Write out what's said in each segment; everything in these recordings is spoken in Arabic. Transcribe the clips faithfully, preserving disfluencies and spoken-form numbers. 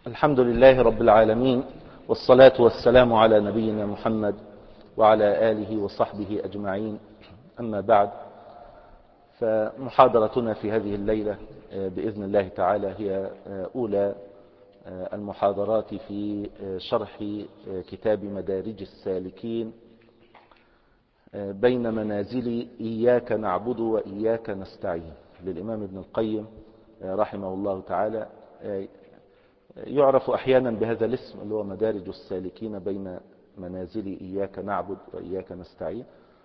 الحمد لله رب العالمين، والصلاة والسلام على نبينا محمد وعلى آله وصحبه أجمعين. أما بعد، فمحاضرتنا في هذه الليلة بإذن الله تعالى هي أولى المحاضرات في شرح كتاب مدارج السالكين بين منازل إياك نعبد وإياك نستعين للإمام ابن القيم رحمه الله تعالى. يعرف أحيانا بهذا الاسم اللي هو مدارج السالكين بين منازل إياك نعبد وإياك نستعين،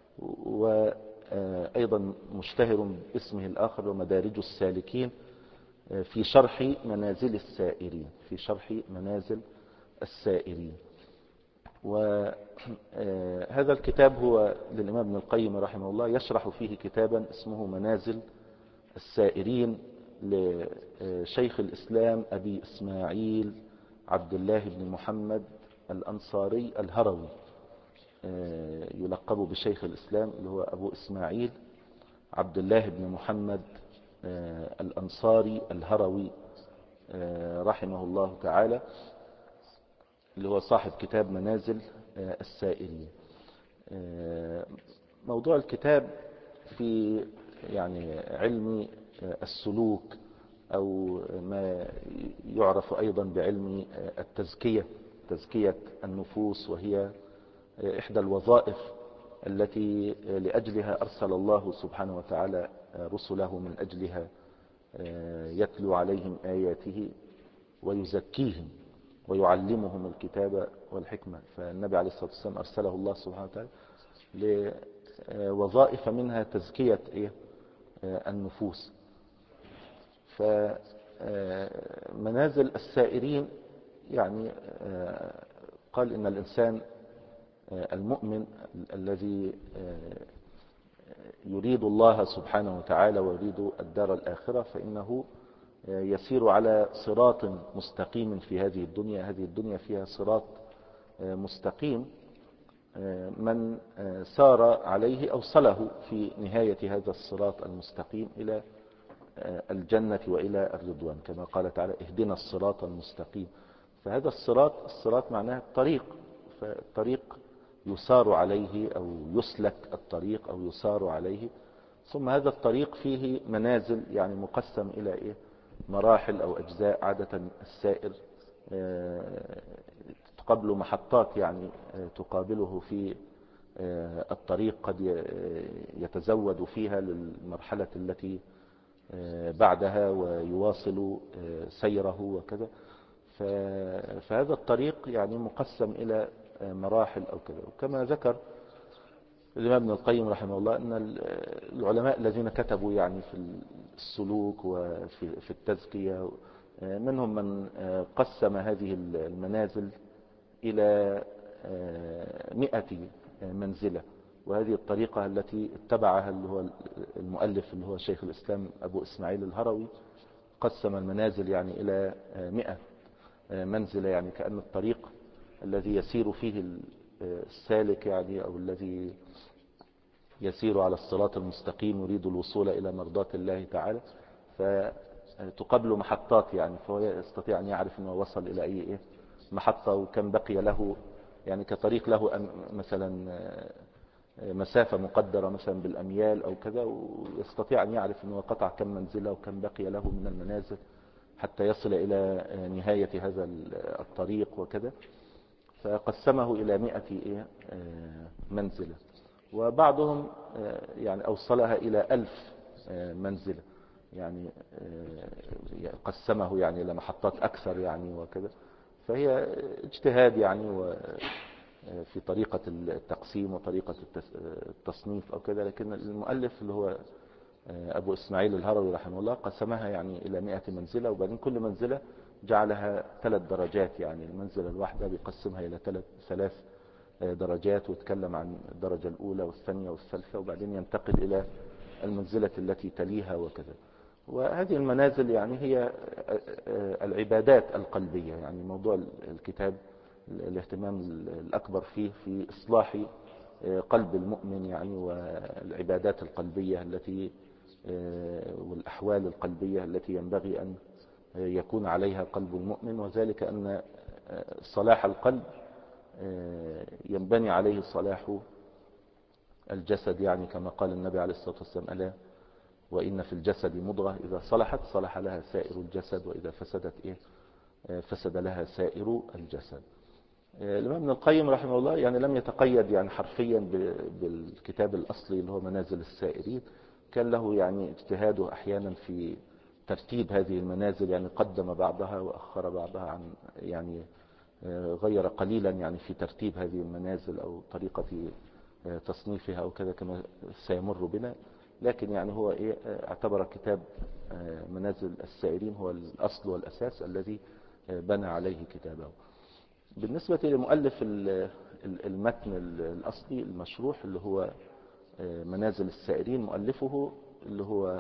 وأيضا مشتهر باسمه الآخر ومدارج السالكين في شرح منازل السائرين في شرح منازل السائرين. وهذا الكتاب هو للإمام ابن القيم رحمه الله، يشرح فيه كتابا اسمه منازل السائرين لشيخ الإسلام أبي إسماعيل عبد الله بن محمد الأنصاري الهروي، يلقب بشيخ الإسلام اللي هو أبو إسماعيل عبد الله بن محمد الأنصاري الهروي رحمه الله تعالى، اللي هو صاحب كتاب منازل السائرين. موضوع الكتاب في يعني علم السلوك، أو ما يعرف أيضا بعلم التزكية، تزكية النفوس، وهي إحدى الوظائف التي لأجلها أرسل الله سبحانه وتعالى رسله، من أجلها يتلو عليهم آياته ويزكيهم ويعلمهم الكتاب والحكمة. فالنبي عليه الصلاة والسلام أرسله الله سبحانه وتعالى لوظائف منها تزكية النفوس. فمنازل السائرين يعني قال إن الإنسان المؤمن الذي يريد الله سبحانه وتعالى ويريد الدار الآخرة، فإنه يسير على صراط مستقيم في هذه الدنيا. هذه الدنيا فيها صراط مستقيم، من سار عليه أوصله في نهاية هذا الصراط المستقيم إلى الجنة وإلى الرضوان، كما قال تعالى: اهدنا الصراط المستقيم. فهذا الصراط الصراط معناه الطريق، فالطريق يسار عليه أو يسلك الطريق أو يسار عليه. ثم هذا الطريق فيه منازل، يعني مقسم إلى إيه؟ مراحل أو أجزاء. عادة السائر تقابله محطات، يعني تقابله في الطريق، قد يتزود فيها للمرحلة التي بعدها ويواصل سيره وكذا. فهذا الطريق يعني مقسم إلى مراحل أو كذا. وكما ذكر الإمام ابن القيم رحمه الله أن العلماء الذين كتبوا يعني في السلوك وفي التزكية، منهم من قسم هذه المنازل إلى مئة منزلة. وهذه الطريقة التي اتبعها اللي هو المؤلف اللي هو شيخ الإسلام أبو إسماعيل الهروي، قسم المنازل يعني إلى مئة منزلة، يعني كأن الطريق الذي يسير فيه السالك يعني، أو الذي يسير على الصراط المستقيم يريد الوصول إلى مرضاة الله تعالى، فتقابله محطات، يعني فهو يستطيع أن يعرف أنه وصل إلى أي محطة وكم بقي له، يعني كطريق له مثلا مسافة مقدرة مثلا بالأميال أو كذا، ويستطيع أن يعرف أنه قطع كم منزلة وكم بقي له من المنازل حتى يصل إلى نهاية هذا الطريق وكذا. فقسمه إلى مئة منزلة، وبعضهم يعني أوصلها إلى ألف منزلة، يعني قسمه يعني إلى محطات أكثر يعني وكذا. فهي اجتهاد يعني في طريقة التقسيم وطريقة التصنيف أو كذا. لكن المؤلف اللي هو أبو إسماعيل الهروي رحمه الله قسمها يعني إلى مئة منزلة، وبعدين كل منزلة جعلها ثلاث درجات، يعني المنزلة الواحدة بيقسمها إلى ثلاث ثلاث درجات، ويتكلم عن الدرجة الأولى والثانية والثالثة، وبعدين ينتقل إلى المنزلة التي تليها وكذا. وهذه المنازل يعني هي العبادات القلبية، يعني موضوع الكتاب الاهتمام الأكبر فيه في إصلاح قلب المؤمن يعني، والعبادات القلبية التي والأحوال القلبية التي ينبغي أن يكون عليها قلب المؤمن، وذلك أن صلاح القلب ينبني عليه صلاح الجسد، يعني كما قال النبي عليه الصلاة والسلام: ألا وإن في الجسد مضغة إذا صلحت صلح لها سائر الجسد، وإذا فسدت إيه فسد لها سائر الجسد. الإمام ابن القيم رحمه الله يعني لم يتقيد يعني حرفيا بالكتاب الأصلي اللي هو منازل السائرين، كان له يعني اجتهاده أحيانا في ترتيب هذه المنازل، يعني قدم بعضها وأخر بعضها عن يعني غير قليلا يعني في ترتيب هذه المنازل أو طريقة تصنيفها أو كذا كما سيمر بنا. لكن يعني هو إيه اعتبر كتاب منازل السائرين هو الأصل والأساس الذي بنى عليه كتابه. بالنسبة لمؤلف المتن الأصلي المشروح اللي هو منازل السائرين، مؤلفه اللي هو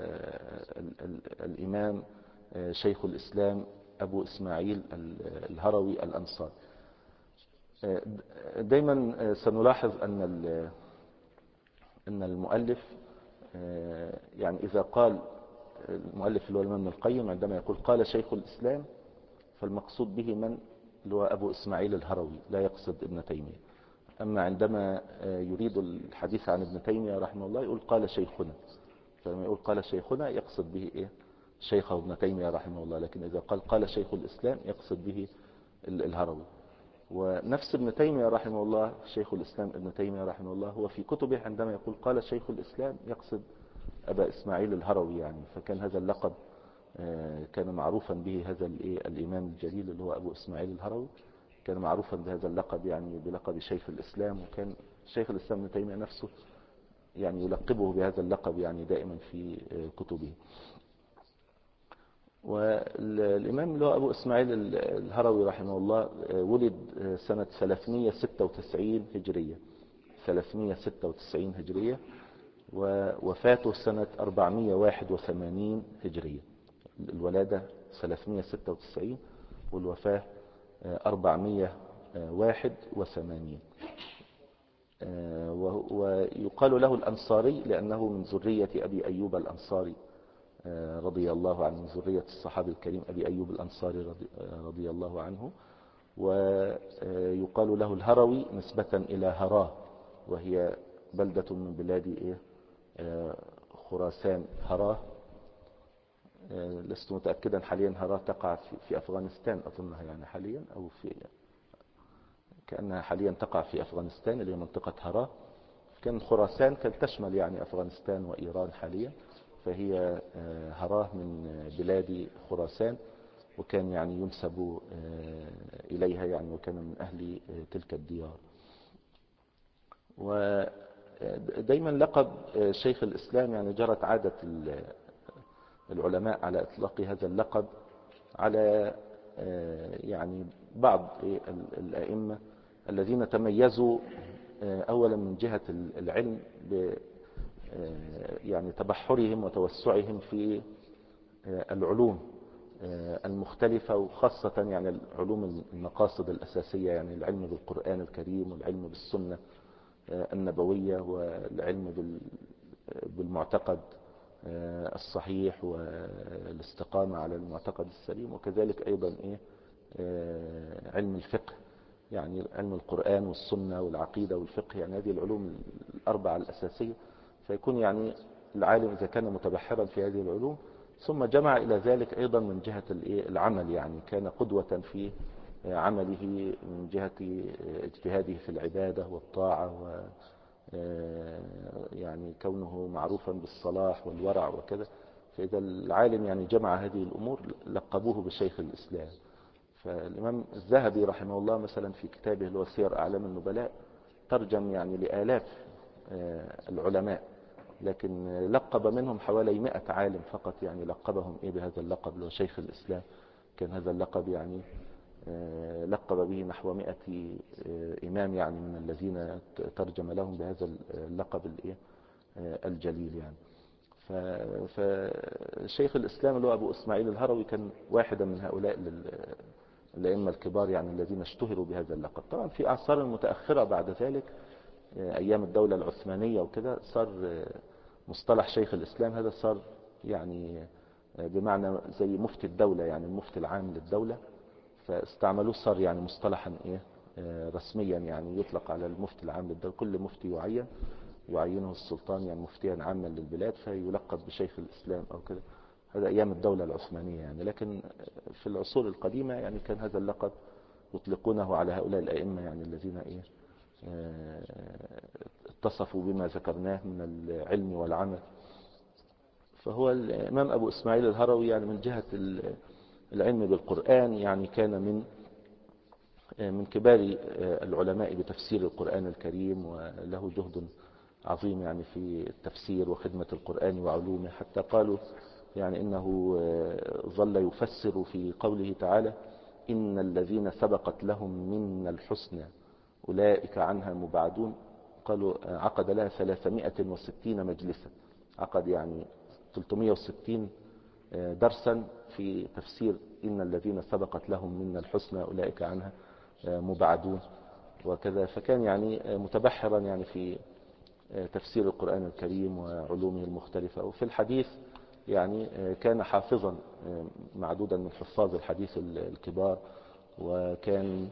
الإمام شيخ الإسلام أبو إسماعيل الهروي الأنصاري. دايما سنلاحظ أن أن المؤلف يعني إذا قال المؤلف اللي هو الإمام ابن القيم عندما يقول قال شيخ الإسلام، فالمقصود به من اللي هو أبو إسماعيل الهروي، لا يقصد ابن تيمية. أما عندما يريد الحديث عن ابن تيمية رحمه الله يقول قال شيخنا، فلما يقول قال شيخنا يقصد به إيه شيخه ابن تيمية رحمه الله. لكن إذا قال قال شيخ الإسلام يقصد به الهروي. ونفس ابن تيمية رحمه الله شيخ الإسلام ابن تيمية رحمه الله هو في كتبه عندما يقول قال شيخ الإسلام يقصد أبا إسماعيل الهروي يعني. فكان هذا اللقب كان معروفا به هذا الإمام الجليل اللي هو أبو إسماعيل الهروي، كان معروفا بهذا اللقب يعني بلقب شيخ الإسلام. وكان شيخ الإسلام ابن تيمية نفسه يعني يلقبه بهذا اللقب يعني دائما في كتبه. والإمام اللي هو أبو إسماعيل الهروي رحمه الله ولد سنة ثلاثمائة وستة وتسعين هجرية ثلاثمائة وستة وتسعين هجرية، ووفاته سنة أربعمائة وواحد وثمانين هجرية. الولادة ثلاثمائة وستة وتسعين والوفاة أربعمائة وواحد وثمانين. ويقال له الأنصاري لأنه من ذرية أبي أيوب الأنصاري رضي الله عنه، من ذرية الصحابي الكريم أبي أيوب الأنصاري رضي, رضي الله عنه. ويقال له الهروي نسبة إلى هراه، وهي بلدة من بلاد إيه خراسان. هراه لست متأكدا حاليا، هراه تقع في أفغانستان أظنها يعني حاليا، أو في كأنها حاليا تقع في أفغانستان اللي هي منطقة هراه. كان خراسان كانت تشمل يعني أفغانستان وإيران حاليا، فهي هراه من بلاد خراسان، وكان يعني ينسب إليها يعني، وكان من أهل تلك الديار. ودايما لقب شيخ الإسلام يعني جرت عادة العلماء على إطلاق هذا اللقب على يعني بعض الأئمة الذين تميزوا أولا من جهة العلم ب يعني تبحرهم وتوسعهم في العلوم المختلفة، وخاصة يعني العلوم المقاصد الأساسية، يعني العلم بالقرآن الكريم والعلم بالسنة النبوية والعلم بالمعتقد الصحيح والاستقامة على المعتقد السليم، وكذلك أيضا إيه علم الفقه، يعني علم القرآن والسنة والعقيدة والفقه، يعني هذه العلوم الأربعة الأساسية. فيكون يعني العالم إذا كان متبحرا في هذه العلوم ثم جمع إلى ذلك أيضا من جهة العمل، يعني كان قدوة في عمله من جهة اجتهاده في العبادة والطاعة، و يعني كونه معروفا بالصلاح والورع وكذا. فإذا العالم يعني جمع هذه الأمور لقبوه بشيخ الإسلام. فالإمام الذهبي رحمه الله مثلا في كتابه اللي هو سير أعلام النبلاء ترجم يعني لآلاف العلماء، لكن لقب منهم حوالي مئة عالم فقط، يعني لقبهم إيه بهذا اللقب اللي هو شيخ الإسلام. كان هذا اللقب يعني لقب به نحو مئة إمام يعني من الذين ترجم لهم بهذا اللقب الإيه الجليل يعني. فشيخ الإسلام اللي هو أبو إسماعيل الهروي كان واحدا من هؤلاء الأئمة الكبار يعني الذين اشتهروا بهذا اللقب. طبعا في أعصار متأخرة بعد ذلك أيام الدولة العثمانية وكده صار مصطلح شيخ الإسلام هذا صار يعني بمعنى زي مفتي الدولة، يعني المفتي العام للدولة، فاستعملوه صار يعني مصطلحا ايه رسميا، يعني يطلق على المفتي العام للدولة. كل مفتي يعين يعينه السلطان يعني مفتيا عاما للبلاد، فيلقب بشيخ الإسلام أو كده. هذا أيام الدولة العثمانية يعني. لكن في العصور القديمة يعني كان هذا اللقب يطلقونه على هؤلاء الأئمة يعني الذين إيه اتصفوا بما ذكرناه من العلم والعمل. فهو الإمام أبو إسماعيل الهروي يعني من جهة العلم بالقرآن يعني كان من من كبار العلماء بتفسير القرآن الكريم، وله جهد عظيم يعني في التفسير وخدمة القرآن وعلومه، حتى قالوا يعني إنه ظل يفسر في قوله تعالى: إن الذين سبقت لهم من الحسنى أولئك عنها مبعدون. قالوا عقد لها ثلاثمائة وستين مجلسا، عقد يعني ثلاثمائة وستين درسا في تفسير إن الذين سبقت لهم من الحسنى أولئك عنها مبعدون وكذا. فكان يعني متبحرا يعني في تفسير القرآن الكريم وعلومه المختلفة. وفي الحديث يعني كان حافظا معدودا من حفاظ الحديث الكبار، وكان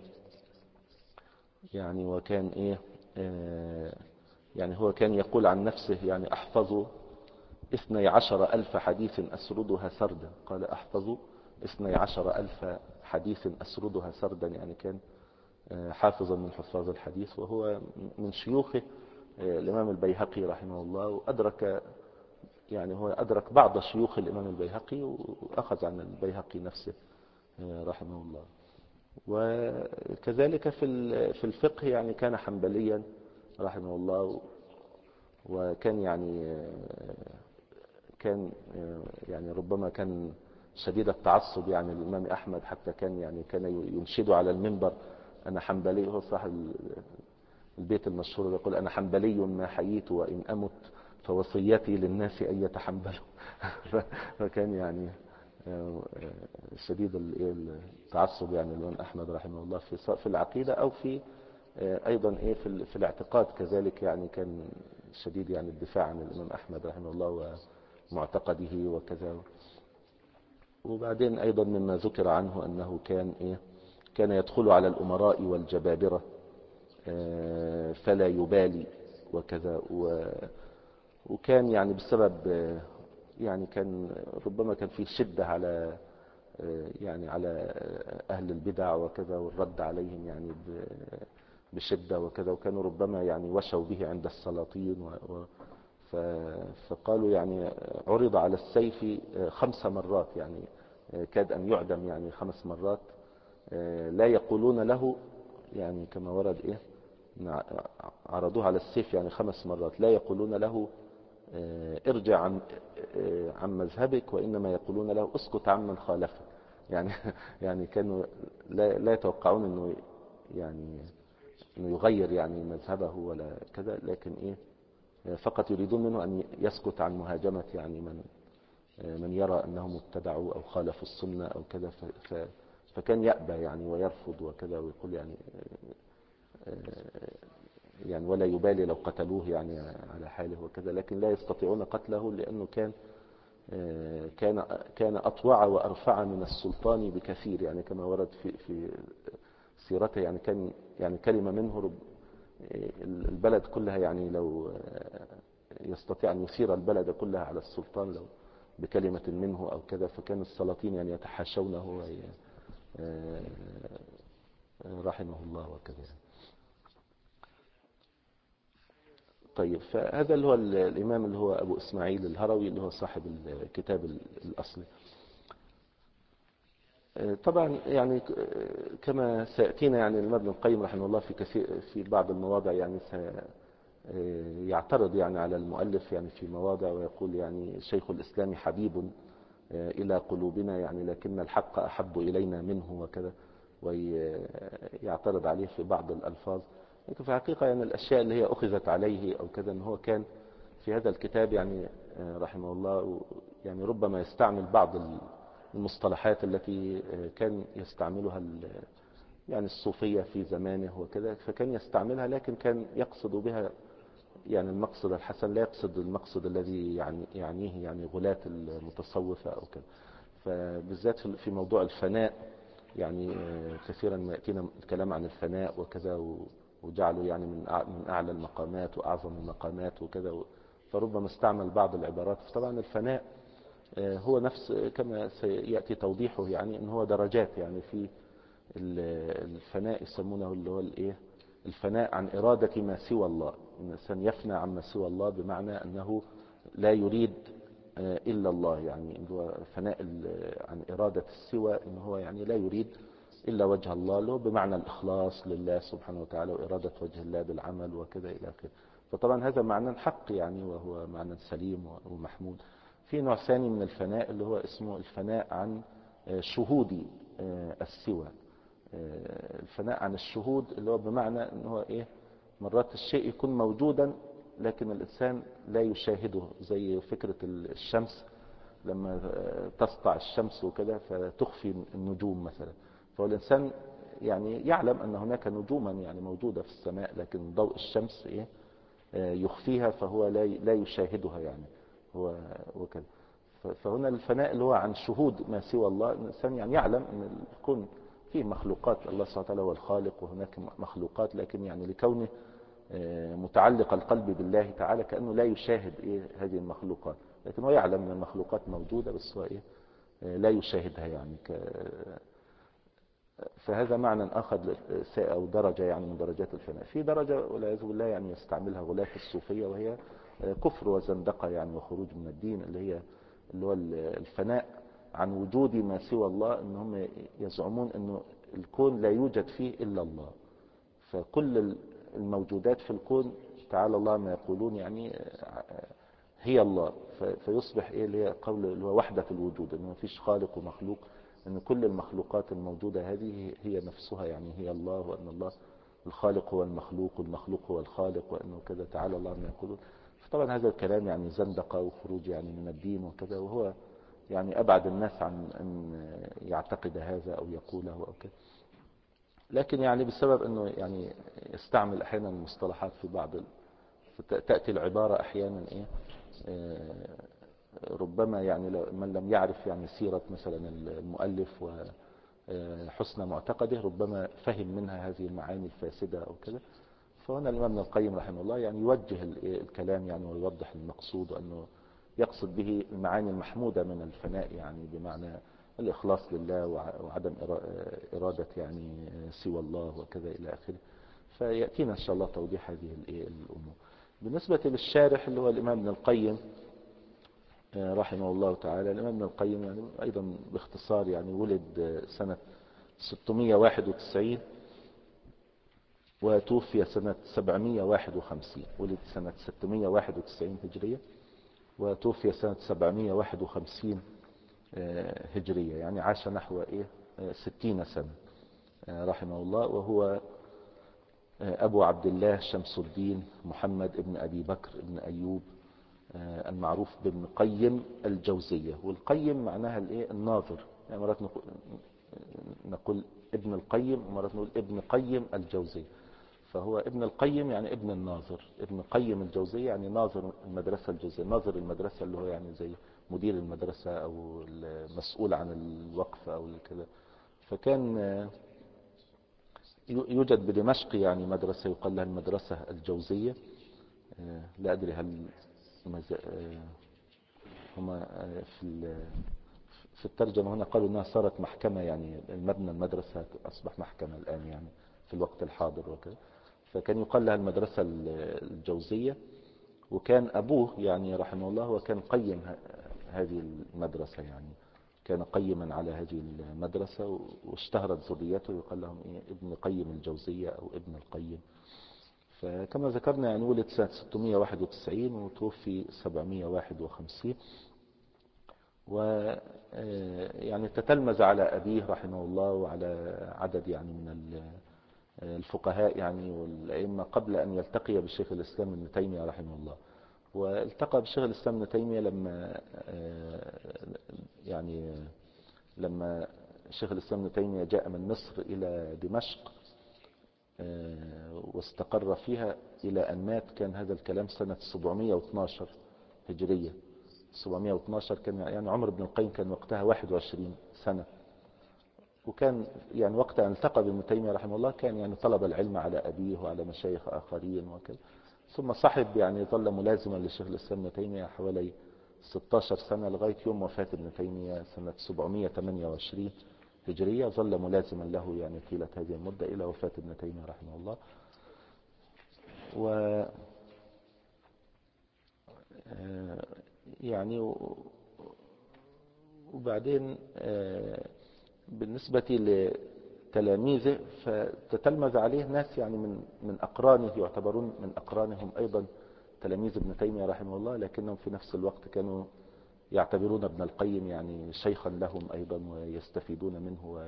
يعني وكان ايه يعني هو كان يقول عن نفسه يعني احفظ اثني عشر ألف حديث أسردها سردا. قال احفظ اثني عشر ألف حديث أسردها سردا، يعني كان حافظا من حفاظ الحديث. وهو من شيوخه الإمام البيهقي رحمه الله، وأدرك يعني هو أدرك بعض شيوخ الإمام البيهقي وأخذ عن البيهقي نفسه رحمه الله. وكذلك في في الفقه يعني كان حنبليا رحمه الله، وكان يعني كان يعني ربما كان شديد التعصب يعني للإمام أحمد، حتى كان يعني كان ينشد على المنبر: أنا حنبلي. هو صاحب البيت المشهور يقول: أنا حنبلي ما حييت وإن أمت فوصيتي للناس أن يتحنبلوا. فكان يعني شديد التعصب يعني الإمام أحمد رحمه الله في في العقيدة، أو في أيضا إيه في في الاعتقاد كذلك، يعني كان شديد يعني الدفاع عن الإمام أحمد رحمه الله ومعتقده وكذا. وبعدين أيضا مما ذكر عنه أنه كان إيه كان يدخل على الأمراء والجبابرة فلا يبالي وكذا. وكان يعني بسبب يعني كان ربما كان في شدة على يعني على أهل البدع وكذا، والرد عليهم يعني بشدة وكذا. وكانوا ربما يعني وشوا به عند السلاطين، فقالوا يعني عرض على السيف خمس مرات، يعني كاد أن يعدم يعني خمس مرات. لا يقولون له يعني كما ورد إيه عرضوه على السيف يعني خمس مرات، لا يقولون له ارجع عن عن مذهبك، وإنما يقولون له اسكت عمن خالفك. يعني يعني كانوا لا, لا يتوقعون انه يعني انه يغير يعني مذهبه ولا كذا، لكن ايه فقط يريدون منه ان يسكت عن مهاجمة يعني من من يرى انهم اتبعوا او خالفوا السنة او كذا. فكان يأبى يعني ويرفض وكذا، ويقول يعني يعني ولا يبالي لو قتلوه يعني على حاله وكذا، لكن لا يستطيعون قتله لأنه كان كان كان أطوع وأرفع من السلطان بكثير، يعني كما ورد في في سيرته. يعني كان يعني كلمة منه البلد كلها، يعني لو يستطيع أن يثير البلد كلها على السلطان لو بكلمة منه أو كذا. فكان السلاطين يعني يتحاشونه رحمه الله وكذا. طيب، فهذا اللي هو الإمام اللي هو أبو إسماعيل الهروي اللي هو صاحب الكتاب الأصلي. طبعا يعني كما سيأتينا يعني الإمام ابن القيم رحمه الله في كثير في بعض المواضع يعني يعترض يعني على المؤلف يعني في مواضع، ويقول يعني شيخ الإسلام حبيب إلى قلوبنا يعني لكن الحق أحب إلينا منه وكذا، ويعترض عليه في بعض الألفاظ. لكن في الحقيقة يعني الأشياء اللي هي أخذت عليه أو كذا، أن هو كان في هذا الكتاب يعني رحمه الله يعني ربما يستعمل بعض المصطلحات التي كان يستعملها يعني الصوفية في زمانه وكذا، فكان يستعملها لكن كان يقصد بها يعني المقصد الحسن لا يقصد المقصد الذي يعني يعنيه يعني غلاة المتصوفة أو كذا. فبالذات في موضوع الفناء يعني كثيرا ما يأتينا الكلام عن الفناء وكذا، وجعله يعني من من أعلى المقامات وأعظم المقامات وكذا، فربما استعمل بعض العبارات. فطبعا الفناء هو نفس كما سيأتي توضيحه، يعني ان هو درجات. يعني في الفناء يسمونه اللي هو الايه الفناء عن إرادة ما سوى الله. الإنسان يفنى عما سوى الله بمعنى أنه لا يريد إلا الله، يعني هو فناء عن إرادة السوى، إن هو يعني لا يريد إلا وجه الله، له بمعنى الإخلاص لله سبحانه وتعالى وإرادة وجه الله بالعمل وكذا إلى آخره. فطبعا هذا معنى حق يعني، وهو معنى سليم ومحمود. في نوع ثاني من الفناء اللي هو اسمه الفناء عن شهود السوى. الفناء عن الشهود اللي هو بمعنى ان هو ايه مرات الشيء يكون موجودا لكن الانسان لا يشاهده، زي فكرة الشمس لما تسطع الشمس وكده فتخفي النجوم مثلا. فهو الانسان يعني يعلم ان هناك نجوما يعني موجودة في السماء، لكن ضوء الشمس ايه يخفيها، فهو لا لا يشاهدها يعني هو وكذا. فهنا الفناء اللي هو عن شهود ما سوى الله، الانسان يعني يعلم ان الكون فيه مخلوقات، الله سبحانه وتعالى هو الخالق وهناك مخلوقات، لكن يعني لكونه متعلق القلب بالله تعالى كأنه لا يشاهد إيه هذه المخلوقات، لكن هو يعلم ان المخلوقات موجودة بس هو إيه لا يشاهدها يعني. فهذا معنى آخر أو درجة يعني من درجات الفناء. في درجة والعياذ بالله يعني يستعملها غلاة الصوفية، وهي كفر وزندقة يعني وخروج من الدين، اللي هي اللي هو الفناء عن وجود ما سوى الله. ان هم يزعمون انه الكون لا يوجد فيه الا الله، فكل الموجودات في الكون تعالى الله ما يقولون يعني هي الله. فيصبح ايه اللي هي قول اللي هو وحدة الوجود، انه ما فيش خالق ومخلوق، ان كل المخلوقات الموجودة هذه هي نفسها يعني هي الله، وان الله الخالق هو المخلوق والمخلوق هو الخالق، وانه كذا تعالى الله ما يقولون. فطبعا هذا الكلام يعني زندقة وخروج يعني من الدين وكذا، وهو يعني أبعد الناس عن أن يعتقد هذا أو يقوله أو كذا. لكن يعني بسبب أنه يعني يستعمل أحيانا المصطلحات في بعض تأتي العبارة أحيانا إيه ربما يعني من لم يعرف يعني سيرة مثلا المؤلف وحسن معتقده ربما فهم منها هذه المعاني الفاسدة أو كذا. فهنا الإمام ابن القيم رحمه الله يعني يوجه الكلام يعني ويوضح المقصود، وأنه يقصد به المعاني المحمودة من الفناء، يعني بمعنى الإخلاص لله وعدم إرادة يعني سوى الله وكذا إلى آخره. فيأتينا إن شاء الله توضيح هذه الأمور. بالنسبة للشارح اللي هو الإمام ابن القيم رحمه الله تعالى، الإمام ابن القيم يعني أيضا باختصار يعني ولد سنة ستمائة وواحد وتسعين وتوفي سنة سبعمائة وواحد وخمسين. ولد سنة ستمائة وواحد وتسعين هجرية وتوفي سنة سبعمائة وواحد وخمسين هجرية، يعني عاش نحو إيه ستين سنة رحمه الله. وهو أبو عبد الله شمس الدين محمد ابن أبي بكر ابن أيوب المعروف بابن قيم الجوزية. والقيم معناها الإيه الناظر، يعني مرات نقول, نقول ابن القيم ومرات نقول ابن قيم الجوزية. فهو ابن القيم يعني ابن الناظر، ابن قيم الجوزية يعني ناظر المدرسة الجوزية، ناظر المدرسة اللي هو يعني زي مدير المدرسة أو المسؤول عن الوقف أو كذا. فكان يوجد بدمشق يعني مدرسة يقال لها المدرسة الجوزية. لا أدري هل هما في في الترجمة هنا قالوا أنها صارت محكمة، يعني المبنى المدرسة أصبح محكمة الآن يعني في الوقت الحاضر وكذا. فكان يقال لها المدرسة الجوزية. وكان أبوه يعني رحمه الله وكان قيم هذه المدرسة، يعني كان قيما على هذه المدرسة، واشتهرت ذريته يقال لهم إيه ابن قيم الجوزية أو ابن القيم. فكما ذكرنا يعني ولد سنة ستمائة وواحد وتسعين وتوفي سبعمائة وواحد وخمسين. ويعني تتلمذ على أبيه رحمه الله وعلى عدد يعني من الفقهاء يعني والأئمة قبل أن يلتقي بالشيخ الإسلام ابن تيمية رحمه الله. والتقى بالشيخ الإسلام ابن تيمية لما يعني لما الشيخ الإسلام ابن تيمية جاء من مصر إلى دمشق، واستقر فيها إلى أن مات. كان هذا الكلام سنة سبعمائة واثني عشر هجرية. سبعمائة واثني عشر كان يعني عمر ابن القيم كان وقتها واحد وعشرين سنة، وكان يعني وقت أن التقى بابن تيمية رحمه الله كان يعني طلب العلم على أبيه وعلى مشايخ آخرين وكذا، ثم صاحب يعني ظل ملازما للشيخ الإسلام ابن تيمية حوالي ستة عشر سنة لغاية يوم وفاة ابن تيمية سنة سبعمائة وثمانية وعشرين هجرية. ظل ملازما له يعني طيلة هذه المدة إلى وفاة ابن تيمية رحمه الله. و يعني وبعدين بالنسبة لتلاميذه فتتلمذ عليه ناس يعني من من أقرانه، يعتبرون من أقرانهم أيضا تلاميذ ابن تيمية رحمه الله، لكنهم في نفس الوقت كانوا يعتبرون ابن القيم يعني شيخا لهم أيضا ويستفيدون منه،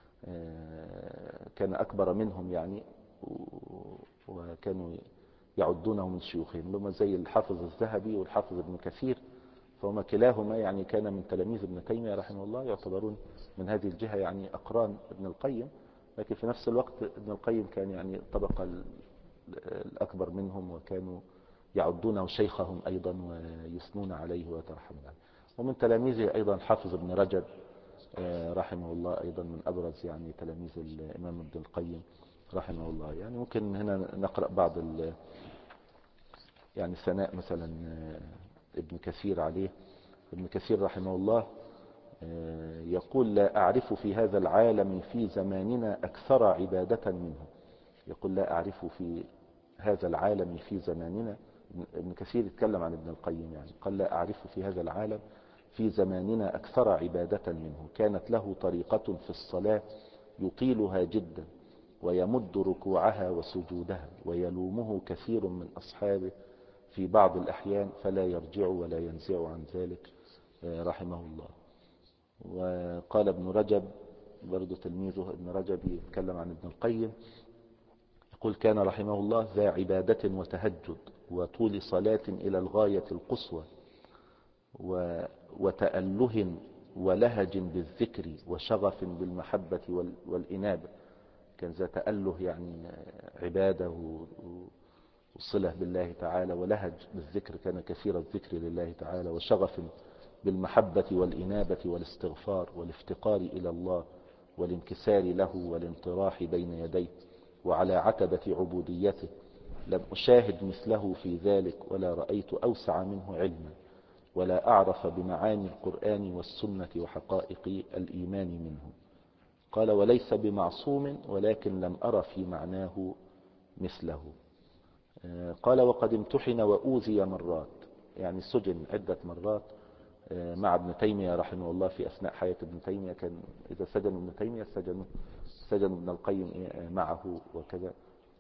وكان أكبر منهم يعني وكانوا يعدونه من شيوخهم، لما زي الحافظ الذهبي والحافظ ابن كثير، فهما كلاهما يعني كان من تلاميذ ابن تيمية رحمه الله، يعتبرون من هذه الجهة يعني أقران ابن القيم، لكن في نفس الوقت ابن القيم كان يعني الطبقة الأكبر منهم وكانوا يعدونه شيخهم أيضا ويثنون عليه ويترحمون عليه. ومن تلاميذه أيضا حافظ ابن رجب رحمه الله، أيضا من أبرز يعني تلاميذ الإمام ابن القيم رحمه الله. يعني ممكن هنا نقرأ بعض يعني ثناء مثلا ابن كثير عليه. ابن كثير رحمه الله يقول: لا أعرف في هذا العالم في زماننا أكثر عبادة منه. يقول: لا أعرف في هذا العالم في زماننا. ابن كثير يتكلم عن ابن القيم يعني، قال: لا أعرف في هذا العالم في زماننا أكثر عبادة منه. كانت له طريقة في الصلاة يطيلها جدا ويمد ركوعها وسجودها، ويلومه كثير من أصحابه في بعض الأحيان فلا يرجع ولا ينزع عن ذلك رحمه الله. وقال ابن رجب برضو تلميذه ابن رجب يتكلم عن ابن القيم، يقول: كان رحمه الله ذا عبادة وتهجد وطول صلاة إلى الغاية القصوى، وتأله ولهج بالذكر وشغف بالمحبة والإنابة. كان ذا تأله يعني عبادة وصلة بالله تعالى، ولهج بالذكر، كان كثير الذكر لله تعالى، وشغف بالمحبة والإنابة والاستغفار والافتقار إلى الله والانكسار له والانطراح بين يديه وعلى عتبة عبوديته. لم أشاهد مثله في ذلك ولا رأيت أوسع منه علما ولا أعرف بمعاني القرآن والسنة وحقائق الإيمان منه. قال: وليس بمعصوم ولكن لم أر في معناه مثله. قال: وقد امتحن وأوذي مرات، يعني سجن عدة مرات مع ابن تيمية رحمه الله في أثناء حياة ابن تيمية. كان إذا سجن ابن تيمية سجن سجن ابن القيم معه وكذا.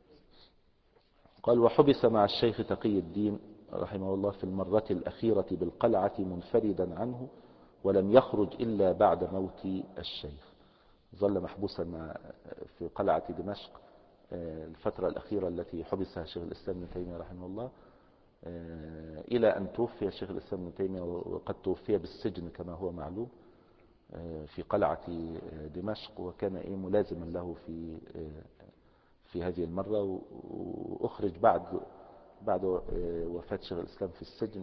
قال: وحبس مع الشيخ تقي الدين رحمه الله في المرة الأخيرة بالقلعة منفردا عنه، ولم يخرج إلا بعد موت الشيخ. ظل محبوسا في قلعة دمشق الفترة الأخيرة التي حبسها شيخ الإسلام ابن تيمية رحمه الله، إلى أن توفي شيخ الإسلام ابن تيمية، وقد توفي بالسجن كما هو معلوم في قلعة دمشق، وكان إيه ملازما له في في هذه المرة، وأخرج بعد بعد وفاة شيخ الإسلام في السجن،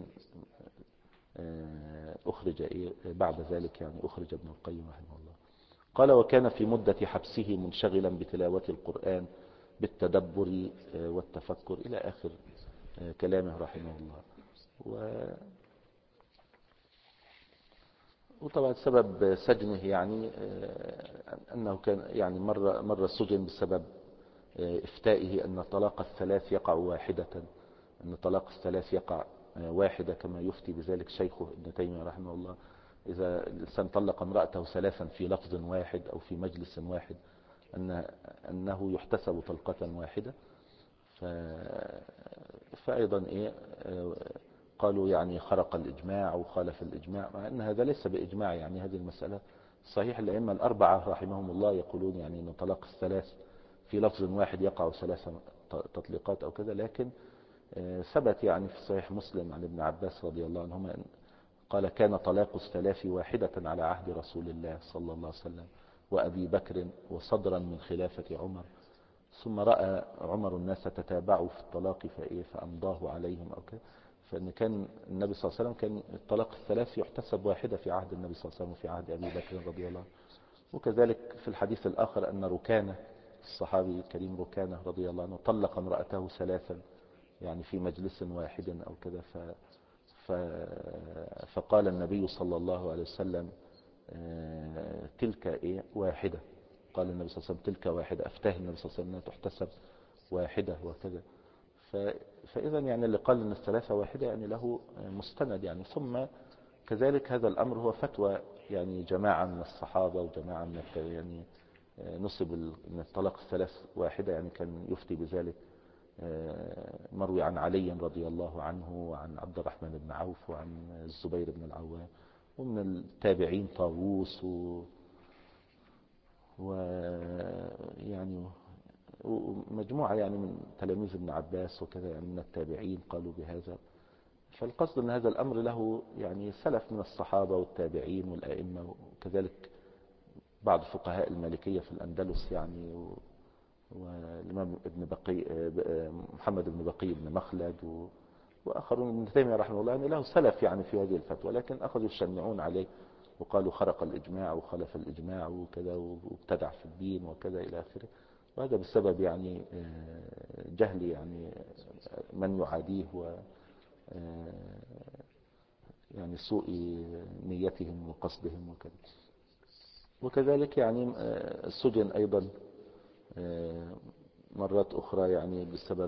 أخرج إيه بعد ذلك يعني أخرج ابن القيم رحمه الله. قال: وكان في مدة حبسه منشغلا بتلاوة القرآن بالتدبر والتفكر، إلى آخر كلامه رحمه الله. و... وطبعا سبب سجنه يعني أنه كان يعني مرة مرة سجن بسبب إفتائه أن طلاق الثلاث يقع واحدة، أن طلاق الثلاث يقع واحدة كما يفتي بذلك شيخه ابن تيمية رحمه الله. إذا الإنسان طلق امرأته ثلاثا في لفظ واحد أو في مجلس واحد أن أنه يحتسب طلقة واحدة. ف... فأيضا إيه قالوا يعني خرق الإجماع وخالف الإجماع، مع أن هذا ليس بإجماع. يعني هذه المسألة صحيح الأئمة الأربعة رحمهم الله يقولون يعني أن طلاق الثلاث في لفظ واحد يقع ثلاث تطليقات أو كذا، لكن ثبت يعني في صحيح مسلم عن ابن عباس رضي الله عنهما قال: كان طلاق الثلاث واحدة على عهد رسول الله صلى الله عليه وسلم وأبي بكر وصدرا من خلافة عمر، ثم رأى عمر الناس تتابعوا في الطلاق فإيه فأمضاه عليهم أو كده. فإن كان النبي صلى الله عليه وسلم كان الطلاق الثلاث يحتسب واحدة في عهد النبي صلى الله عليه وسلم وفي عهد أبي بكر رضي الله عنه. وكذلك في الحديث الآخر أن ركانة الصحابي الكريم ركانة رضي الله عنه طلق امرأته ثلاثا يعني في مجلس واحد أو كذا. ف ف فقال النبي صلى الله عليه وسلم تلك إيه واحدة. قال النبي صلى الله عليه وسلم تلك واحدة. أفتاه النبي صلى الله عليه وسلم أنها تحتسب واحدة وكذا. فإذا يعني اللي قال أن الثلاثة واحدة يعني له مستند يعني. ثم كذلك هذا الأمر هو فتوى يعني جماعة من الصحابة وجماعة من يعني نسب أن الطلاق الثلاث واحدة يعني كان يفتي بذلك مروي عن علي رضي الله عنه وعن عبد الرحمن بن عوف وعن الزبير بن العوام ومن التابعين طاووس و ويعني ومجموعة يعني من تلاميذ ابن عباس وكذا يعني من التابعين قالوا بهذا. فالقصد أن هذا الأمر له يعني سلف من الصحابة والتابعين والأئمة وكذلك بعض فقهاء المالكية في الأندلس يعني والإمام ابن بقي محمد بن بقي بن مخلد و وآخرون من تيمية رحمه الله يعني له سلف يعني في هذه الفتوى. لكن أخذوا يشنعون عليه وقالوا خرق الإجماع وخلف الإجماع وكذا وابتدع في الدين وكذا إلى آخره. وهذا بسبب يعني جهل يعني من يعاديه و يعني سوء نيتهم وقصدهم وكذا. وكذلك يعني سجن أيضا مرات أخرى يعني بسبب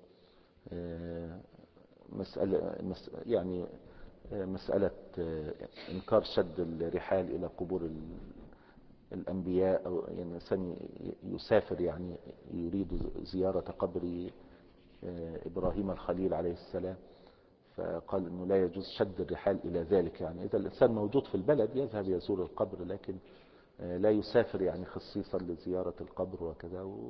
مسألة يعني مسألة إنكار شد الرحال إلى قبور الأنبياء أو يعني إنسان يسافر يعني يريد زيارة قبر إبراهيم الخليل عليه السلام. فقال أنه لا يجوز شد الرحال إلى ذلك يعني إذا الإنسان موجود في البلد يذهب يزور القبر لكن لا يسافر يعني خصيصا لزيارة القبر وكذا و...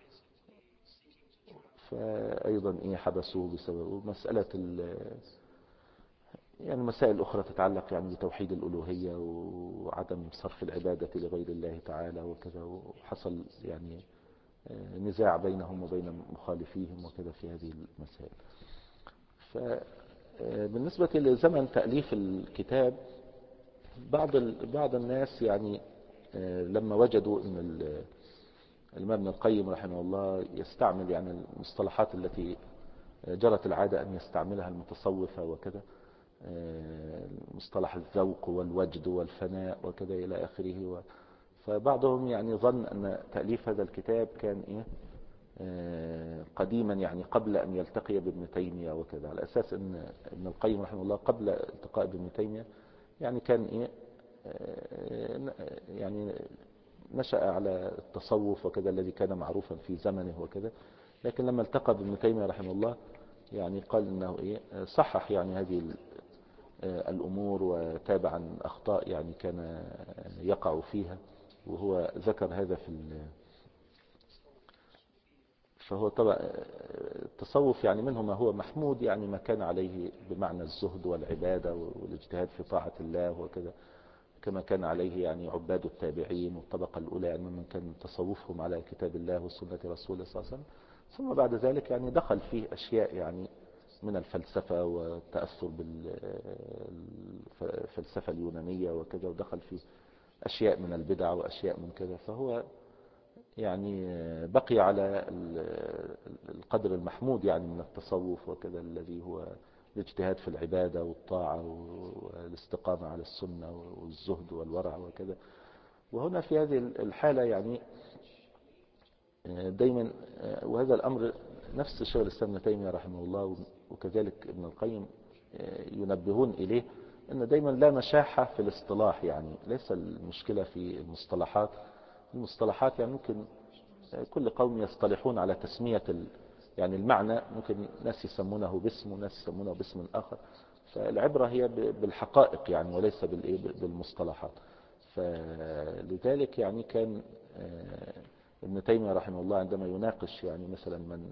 فأيضا إيه حبسوه بسبب مسألة ال... يعني مسائل أخرى تتعلق يعني بتوحيد الألوهية وعدم صرف العبادة لغير الله تعالى وكذا. وحصل يعني نزاع بينهم وبين مخالفيهم وكذا في هذه المسائل. فبالنسبة لزمن تأليف الكتاب بعض بعض الناس يعني لما وجدوا أن الإمام ابن القيم رحمه الله يستعمل يعني المصطلحات التي جرت العادة أن يستعملها المتصوفة وكذا مصطلح الذوق والوجد والفناء وكذا إلى آخره. فبعضهم يعني ظن أن تأليف هذا الكتاب كان إيه قديما يعني قبل أن يلتقي بابن تيمية وكذا على أساس أن ابن القيم رحمه الله قبل التقاء بابن تيمية يعني كان إيه يعني نشأ على التصوف وكذا الذي كان معروفا في زمنه وكذا. لكن لما التقى بابن تيمية رحمه الله يعني قال انه ايه صحح يعني هذه الامور وتابع عن اخطاء يعني كان يقع فيها. وهو ذكر هذا في فهو طبعا التصوف يعني منه ما هو محمود يعني ما كان عليه بمعنى الزهد والعبادة والاجتهاد في طاعة الله وكذا كما كان عليه يعني عباد التابعين والطبقة الأولى يعني من كان تصوفهم على كتاب الله وسنة رسوله صلى الله عليه وسلم. ثم بعد ذلك يعني دخل فيه أشياء يعني من الفلسفة والتأثر بالفلسفة اليونانية وكذا ودخل فيه أشياء من البدع وأشياء من كذا. فهو يعني بقي على القدر المحمود يعني من التصوف وكذا الذي هو الاجتهاد في العبادة والطاعة والاستقامة على السنة والزهد والورع وكذا. وهنا في هذه الحالة يعني دايما وهذا الأمر نفس شيخ الإسلام ابن تيمية رحمه الله وكذلك ابن القيم ينبهون إليه أن دايما لا مشاحة في الاصطلاح يعني ليس المشكلة في المصطلحات. المصطلحات يعني ممكن كل قوم يصطلحون على تسمية يعني المعنى ممكن ناس يسمونه باسم وناس يسمونه باسم آخر. فالعبرة هي بالحقائق يعني وليس بالمصطلحات. فلذلك يعني كان ابن تيمية رحمه الله عندما يناقش يعني مثلا من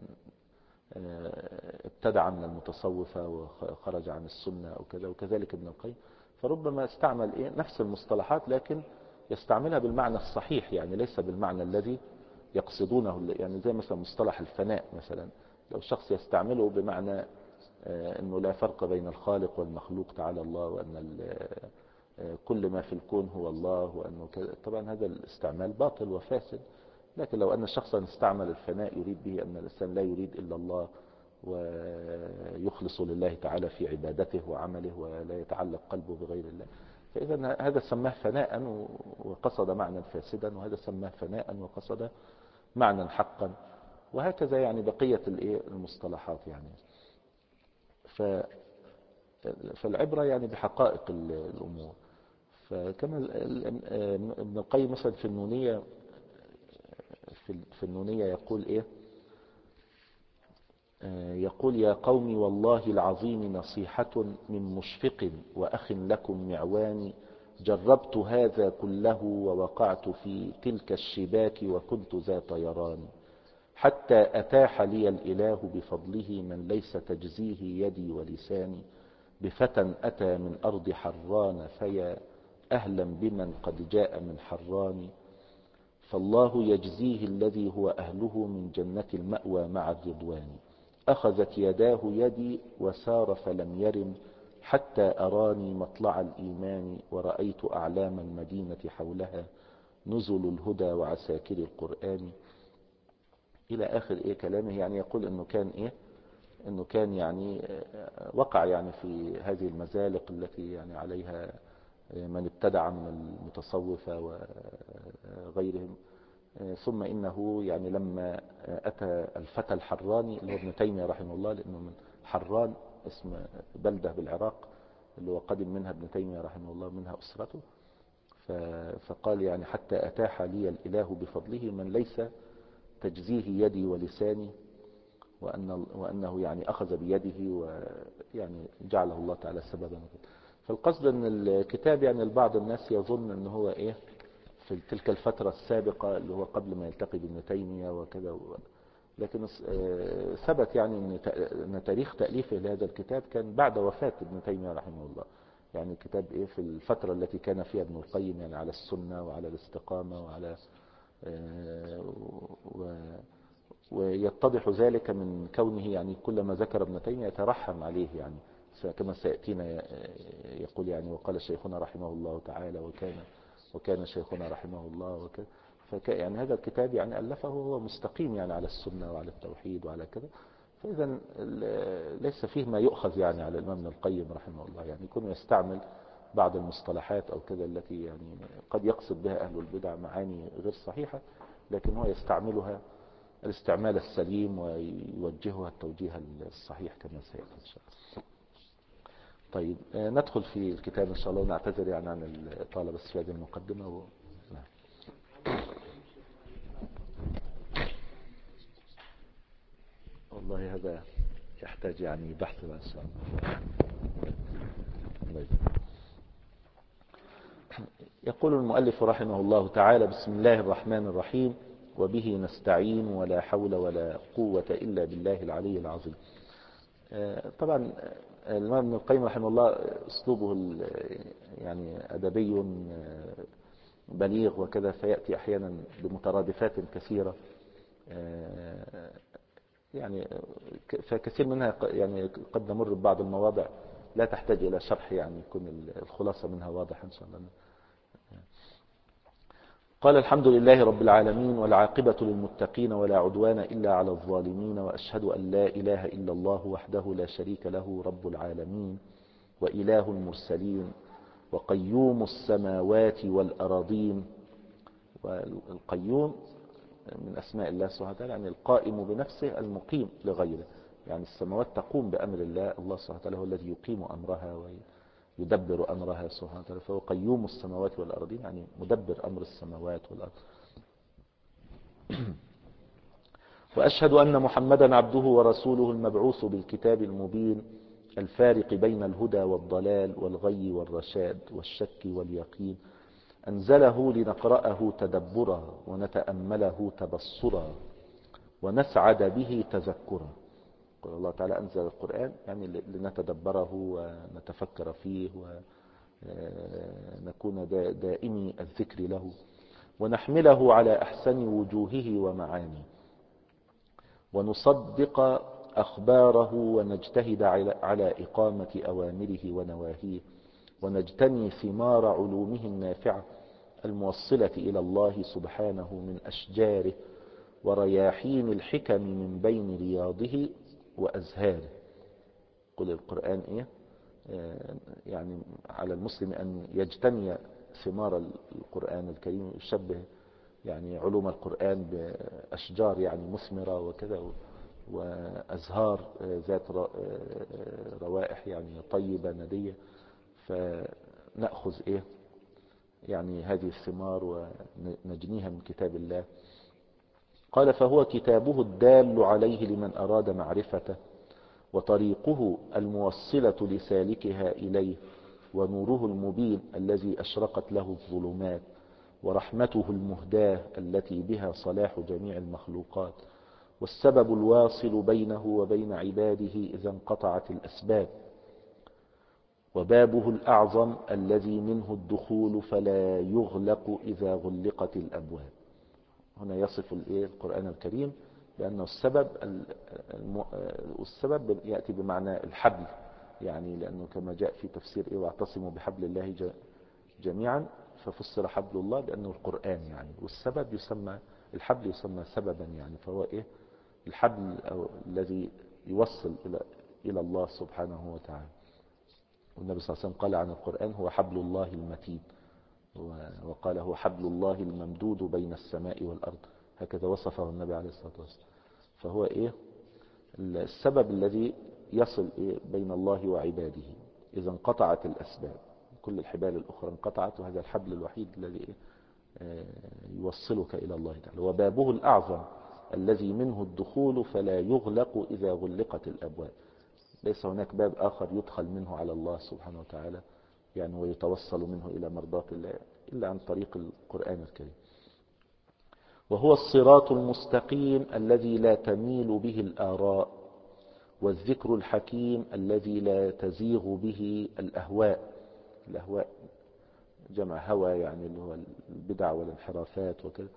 ابتدع من المتصوفة وخرج عن السنة أو كذا وكذلك ابن القيم فربما استعمل إيه نفس المصطلحات لكن يستعملها بالمعنى الصحيح يعني ليس بالمعنى الذي يقصدونه، يعني زي مثلا مصطلح الفناء مثلا، لو شخص يستعمله بمعنى أنه لا فرق بين الخالق والمخلوق تعالى الله، وأن كل ما في الكون هو الله، وأنه طبعا هذا الاستعمال باطل وفاسد. لكن لو أن شخصا استعمل الفناء يريد به أن الإنسان لا يريد إلا الله، ويخلص لله تعالى في عبادته وعمله، ولا يتعلق قلبه بغير الله، فإذا هذا سماه فناء وقصد معنى فاسدا، وهذا سماه فناء وقصد معنى حقا، وهكذا يعني بقية المصطلحات يعني. فالعبرة يعني بحقائق الأمور. فكما ابن القيم مثلا في النونية في النونية يقول إيه؟ يقول: يا قوم والله العظيم نصيحة من مشفق وأخ لكم معوان، جربت هذا كله ووقعت في تلك الشباك وكنت ذا طيران، حتى أتاح لي الإله بفضله من ليس تجزيه يدي ولساني، بفتى أتى من أرض حران فيا أهلا بمن قد جاء من حران، فالله يجزيه الذي هو أهله من جنة المأوى مع الرضوان، أخذت يداه يدي وسار فلم يرم، حتى أراني مطلع الإيمان، ورأيت أعلام المدينة حولها نزل الهدى وعساكر القرآن، إلى آخر إيه كلامه. يعني يقول إنه كان إيه إنه كان يعني وقع يعني في هذه المزالق التي يعني عليها من ابتدع من المتصوفة وغيرهم. ثم إنه يعني لما أتى الفتى الحراني اللي هو ابن تيمية رحمه الله، لأنه من حران اسم بلدة بالعراق اللي هو قدم منها ابن تيمية رحمه الله، منها أسرته، فقال يعني حتى أتاح لي الإله بفضله من ليس تجزيه يدي ولساني، وأن وأنه يعني أخذ بيده ويعني جعله الله تعالى سببا. فالقصد أن الكتاب يعني البعض الناس يظن أنه هو إيه في تلك الفترة السابقة اللي هو قبل ما يلتقي بابن تيمية وكذا، لكن ثبت يعني أن تاريخ تأليفه لهذا الكتاب كان بعد وفاة ابن تيمية رحمه الله. يعني الكتاب إيه في الفترة التي كان فيها ابن القيم يعني على السنة وعلى الاستقامة وعلى و ويتضح ذلك من كونه يعني كلما ذكر ابن تيمية يترحم عليه، يعني كما سيأتينا يقول يعني وقال شيخنا رحمه الله تعالى وكان وكان شيخنا رحمه الله وكذا. فك يعني هذا الكتاب يعني ألفه وهو مستقيم يعني على السنة وعلى التوحيد وعلى كذا، فإذا ليس فيه ما يؤخذ يعني على الإمام ابن القيم رحمه الله، يعني يكون يستعمل بعض المصطلحات أو كذا التي يعني قد يقصد بها أهل البدع معاني غير صحيحة، لكن هو يستعملها الاستعمال السليم ويوجهها التوجيه الصحيح كما سيأتي إن شاء الله. طيب ندخل في الكتاب إن شاء الله، ونعتذر يعني عن الإطالة بس في هذه المقدمة و... والله هذا يحتاج يعني بحث إن شاء الله. يقول المؤلف رحمه الله تعالى: بسم الله الرحمن الرحيم، وبه نستعين، ولا حول ولا قوة إلا بالله العلي العظيم. طبعا الإمام ابن القيم رحمه الله أسلوبه يعني أدبي بليغ وكذا، فيأتي أحيانا بمترادفات كثيرة، يعني فكثير منها يعني قد نمر ببعض المواضع لا تحتاج إلى شرح، يعني يكون الخلاصة منها واضحة إن شاء الله. قال: الحمد لله رب العالمين، والعاقبة للمتقين، ولا عدوان إلا على الظالمين، وأشهد أن لا إله إلا الله وحده لا شريك له رب العالمين وإله المرسلين وقيوم السماوات والأراضين. والقيوم من أسماء الله سبحانه وتعالى، يعني القائم بنفسه المقيم لغيره، يعني السماوات تقوم بأمر الله، الله سبحانه وتعالى هو الذي يقيم أمرها ويدبر أمرها سبحانه وتعالى، فهو قيوم السماوات والأراضين، يعني مدبر أمر السماوات والأرض. وأشهد أن محمدا عبده ورسوله المبعوث بالكتاب المبين، الفارق بين الهدى والضلال والغي والرشاد والشك واليقين، أنزله لنقرأه تدبرا ونتأمله تبصرا ونسعد به تذكرا. قال الله تعالى: أنزل القرآن يعني لنتدبره ونتفكر فيه ونكون دائمي الذكر له. ونحمله على أحسن وجوهه ومعانيه، ونصدق أخباره، ونجتهد على إقامة أوامره ونواهيه، ونجتني ثمار علومه النافعة الموصلة إلى الله سبحانه من أشجاره ورياحين الحكم من بين رياضه وأزهاره. قل القرآن إيه؟ يعني على المسلم أن يجتني ثمار القرآن الكريم، يشبه يعني علوم القرآن بأشجار يعني مثمرة وكذا، وأزهار ذات روائح يعني طيبة ندية، فنأخذ إيه يعني هذه الثمار ونجنيها من كتاب الله. قال فهو كتابه الدال عليه لمن أراد معرفته، وطريقه الموصلة لسالكها إليه، ونوره المبين الذي أشرقت له الظلمات، ورحمته المهداة التي بها صلاح جميع المخلوقات، والسبب الواصل بينه وبين عباده إذا انقطعت الأسباب، وبابه الأعظم الذي منه الدخول فلا يغلق إذا غلقت الأبواب. هنا يصف القرآن الكريم بأنه السبب السبب يأتي بمعنى الحبل، يعني لأنه كما جاء في تفسير إيه واعتصموا بحبل الله جميعا، ففسر حبل الله بأنه القرآن يعني، والسبب يسمى الحبل يسمى سببا يعني، فهو إيه الحبل أو الذي يوصل إلى إلى الله سبحانه وتعالى. والنبي صلى الله عليه وسلم قال عن القرآن هو حبل الله المتين، وقال هو حبل الله الممدود بين السماء والأرض، هكذا وصفه النبي عليه الصلاة والسلام. فهو إيه السبب الذي يصل إيه بين الله وعباده إذا انقطعت الأسباب، كل الحبال الأخرى انقطعت، وهذا الحبل الوحيد الذي يوصلك إلى الله تعالى. وبابه الأعظم الذي منه الدخول فلا يغلق إذا غلقت الأبواب، ليس هناك باب آخر يدخل منه على الله سبحانه وتعالى يعني ويتوصل منه إلى مرضاة الله إلا عن طريق القرآن الكريم. وهو الصراط المستقيم الذي لا تميل به الآراء، والذكر الحكيم الذي لا تزيغ به الأهواء. الأهواء جمع هوى يعني اللي هو البدع والانحرافات وكذا.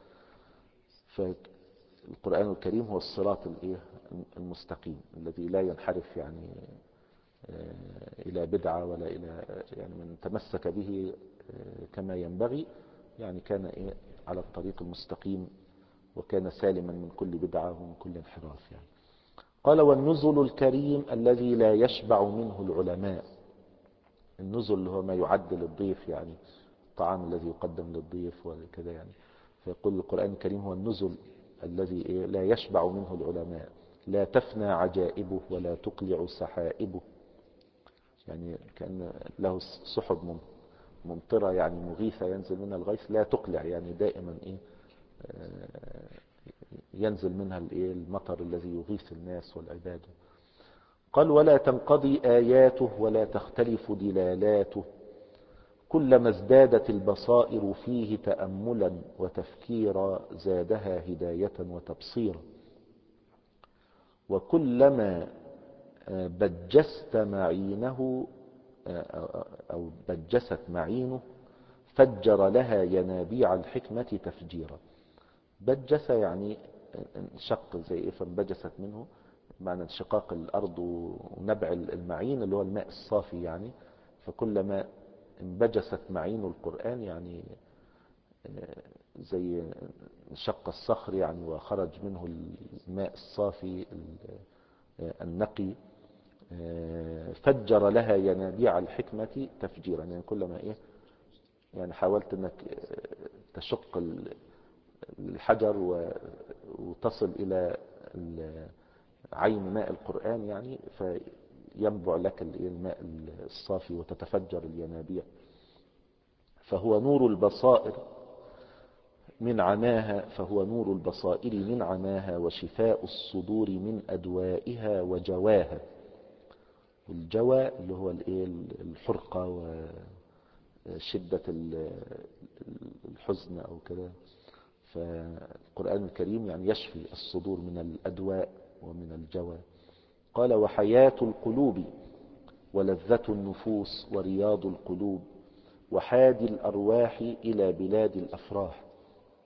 فالقرآن الكريم هو الصراط المستقيم الذي لا ينحرف يعني إلى بدعة ولا إلى يعني من تمسك به كما ينبغي يعني كان إيه على الطريق المستقيم، وكان سالما من كل بدعة ومن كل انحراف يعني. قال والنزل الكريم الذي لا يشبع منه العلماء. النزل اللي هو ما يعد للضيف يعني الطعام الذي يقدم للضيف وكذا يعني. فيقول القرآن الكريم هو النزل الذي إيه لا يشبع منه العلماء، لا تفنى عجائبه ولا تقلع سحائبه، يعني كأن له سحب ممطرة يعني مغيثة ينزل منها الغيث لا تقلع، يعني دائما إيه ينزل منها الإيه المطر الذي يغيث الناس والعباد. قال ولا تنقضي آياته ولا تختلف دلالاته، كلما ازدادت البصائر فيه تأملا وتفكيرا زادها هداية وتبصيرا، وكلما بجست معينه أو بجست معينه فجر لها ينابيع الحكمة تفجيرا. بجس يعني انشق زي إيه فانبجست منه، معنى انشقاق الأرض ونبع المعين اللي هو الماء الصافي يعني. فكلما انبجست معين القرآن يعني زي انشق الصخر يعني وخرج منه الماء الصافي النقي، فجر لها ينابيع الحكمة تفجيرا، يعني كلما ايه يعني حاولت انك تشق الحجر وتصل الى عين ماء القرآن يعني فينبع لك الماء الصافي وتتفجر الينابيع. فهو نور البصائر من عماها فهو نور البصائر من عماها وشفاء الصدور من أدوائها وجواها. والجوى اللي هو الحرقة وشدة الحزن أو كذا. فالقرآن الكريم يعني يشفي الصدور من الأدواء ومن الجوى. قال وحياة القلوب ولذة النفوس ورياض القلوب وحادي الأرواح إلى بلاد الأفراح.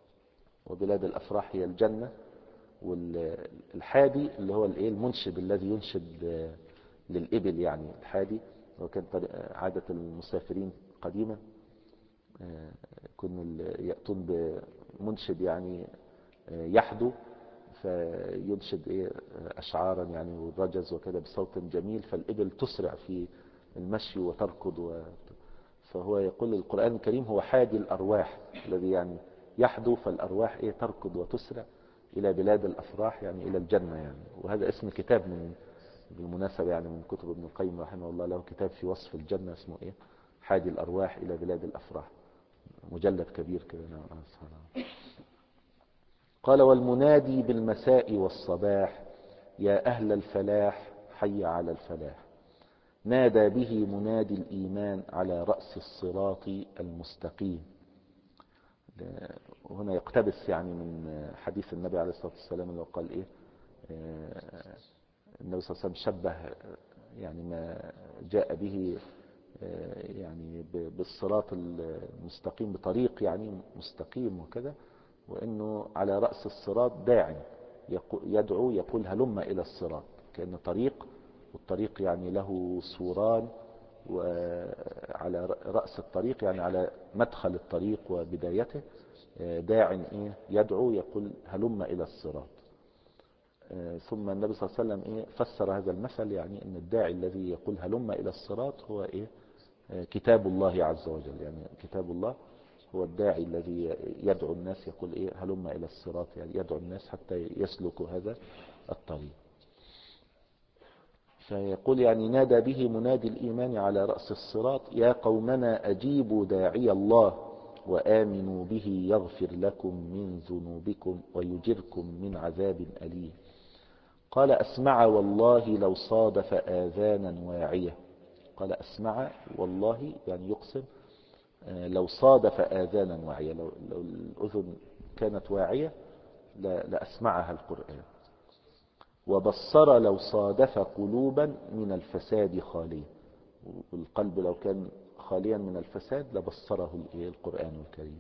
وبلاد الأفراح هي الجنة. والحادي اللي هو الايه المنشد الذي ينشد للإبل، يعني الحادي وكان عادة المسافرين قديما كانوا يأتون بمنشد يعني يحدو فينشد ايه أشعارا يعني والرجز وكذا بصوت جميل، فالإبل تسرع في المشي وتركض و... فهو يقول القرآن الكريم هو حادي الأرواح الذي يعني يحدو، فالأرواح ايه تركض وتسرع إلى بلاد الأفراح يعني إلى الجنة يعني. وهذا اسم كتاب من بالمناسبة يعني من كتب ابن القيم رحمه الله، له كتاب في وصف الجنة اسمه ايه حادي الأرواح إلى بلاد الأفراح، مجلد كبير كده. قال والمنادي بالمساء والصباح يا أهل الفلاح حي على الفلاح، نادى به منادي الإيمان على رأس الصراط المستقيم. وهنا يقتبس يعني من حديث النبي عليه الصلاة والسلام اللي قال إيه النبي صلى الله عليه وسلم شبه يعني ما جاء به يعني بالصراط المستقيم بطريق يعني مستقيم وكذا، وإنه على رأس الصراط داع يدعو يقول هلم إلى الصراط، كأنه طريق والطريق يعني له سوران، وعلى رأس الطريق يعني على مدخل الطريق وبدايته داع إيه يدعو يقول هلم إلى الصراط. ثم النبي صلى الله عليه وسلم إيه فسر هذا المثل يعني أن الداعي الذي يقول هلم إلى الصراط هو إيه كتاب الله عز وجل، يعني كتاب الله هو الداعي الذي يدعو الناس يقول إيه هلم إلى الصراط، يعني يدعو الناس حتى يسلكوا هذا الطريق. فيقول يعني نادى به منادي الإيمان على رأس الصراط يا قومنا أجيبوا داعي الله وآمنوا به يغفر لكم من ذنوبكم ويجركم من عذاب أليم. قال أسمع والله لو صادف آذانا واعية، قال أسمع والله يعني يقسم لو صادف آذانا واعية، لو, لو الأذن كانت واعية لأسمعها القرآن. وبصر لو صادف قلوبا من الفساد خالية، والقلب لو كان خاليا من الفساد لبصره القرآن الكريم.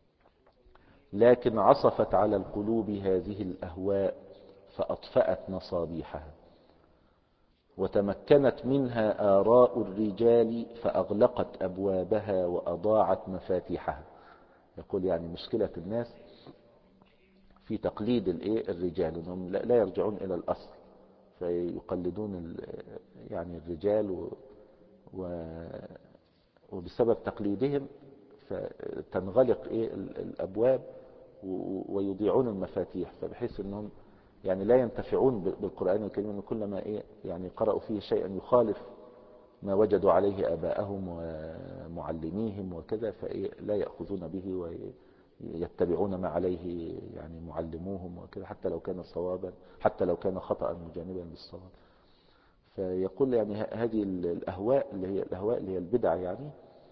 لكن عصفت على القلوب هذه الأهواء فأطفأت مصابيحها، وتمكنت منها آراء الرجال فأغلقت أبوابها وأضاعت مفاتيحها. يقول يعني مشكلة الناس في تقليد الرجال انهم لا يرجعون الى الاصل، فيقلدون يعني الرجال و و وبسبب تقليدهم فتنغلق ايه الابواب ويضيعون المفاتيح، فبحيث انهم يعني لا ينتفعون بالقرآن الكريم، كلما ايه يعني قرأوا فيه شيئا يخالف ما وجدوا عليه آباءهم ومعلميهم وكذا فإيه لا يأخذون به ويتبعون ما عليه يعني معلموهم وكذا، حتى لو كان صوابا حتى لو كان خطأ مجانبا للصواب. فيقول يعني هذه الأهواء اللي هي الأهواء اللي هي البدع يعني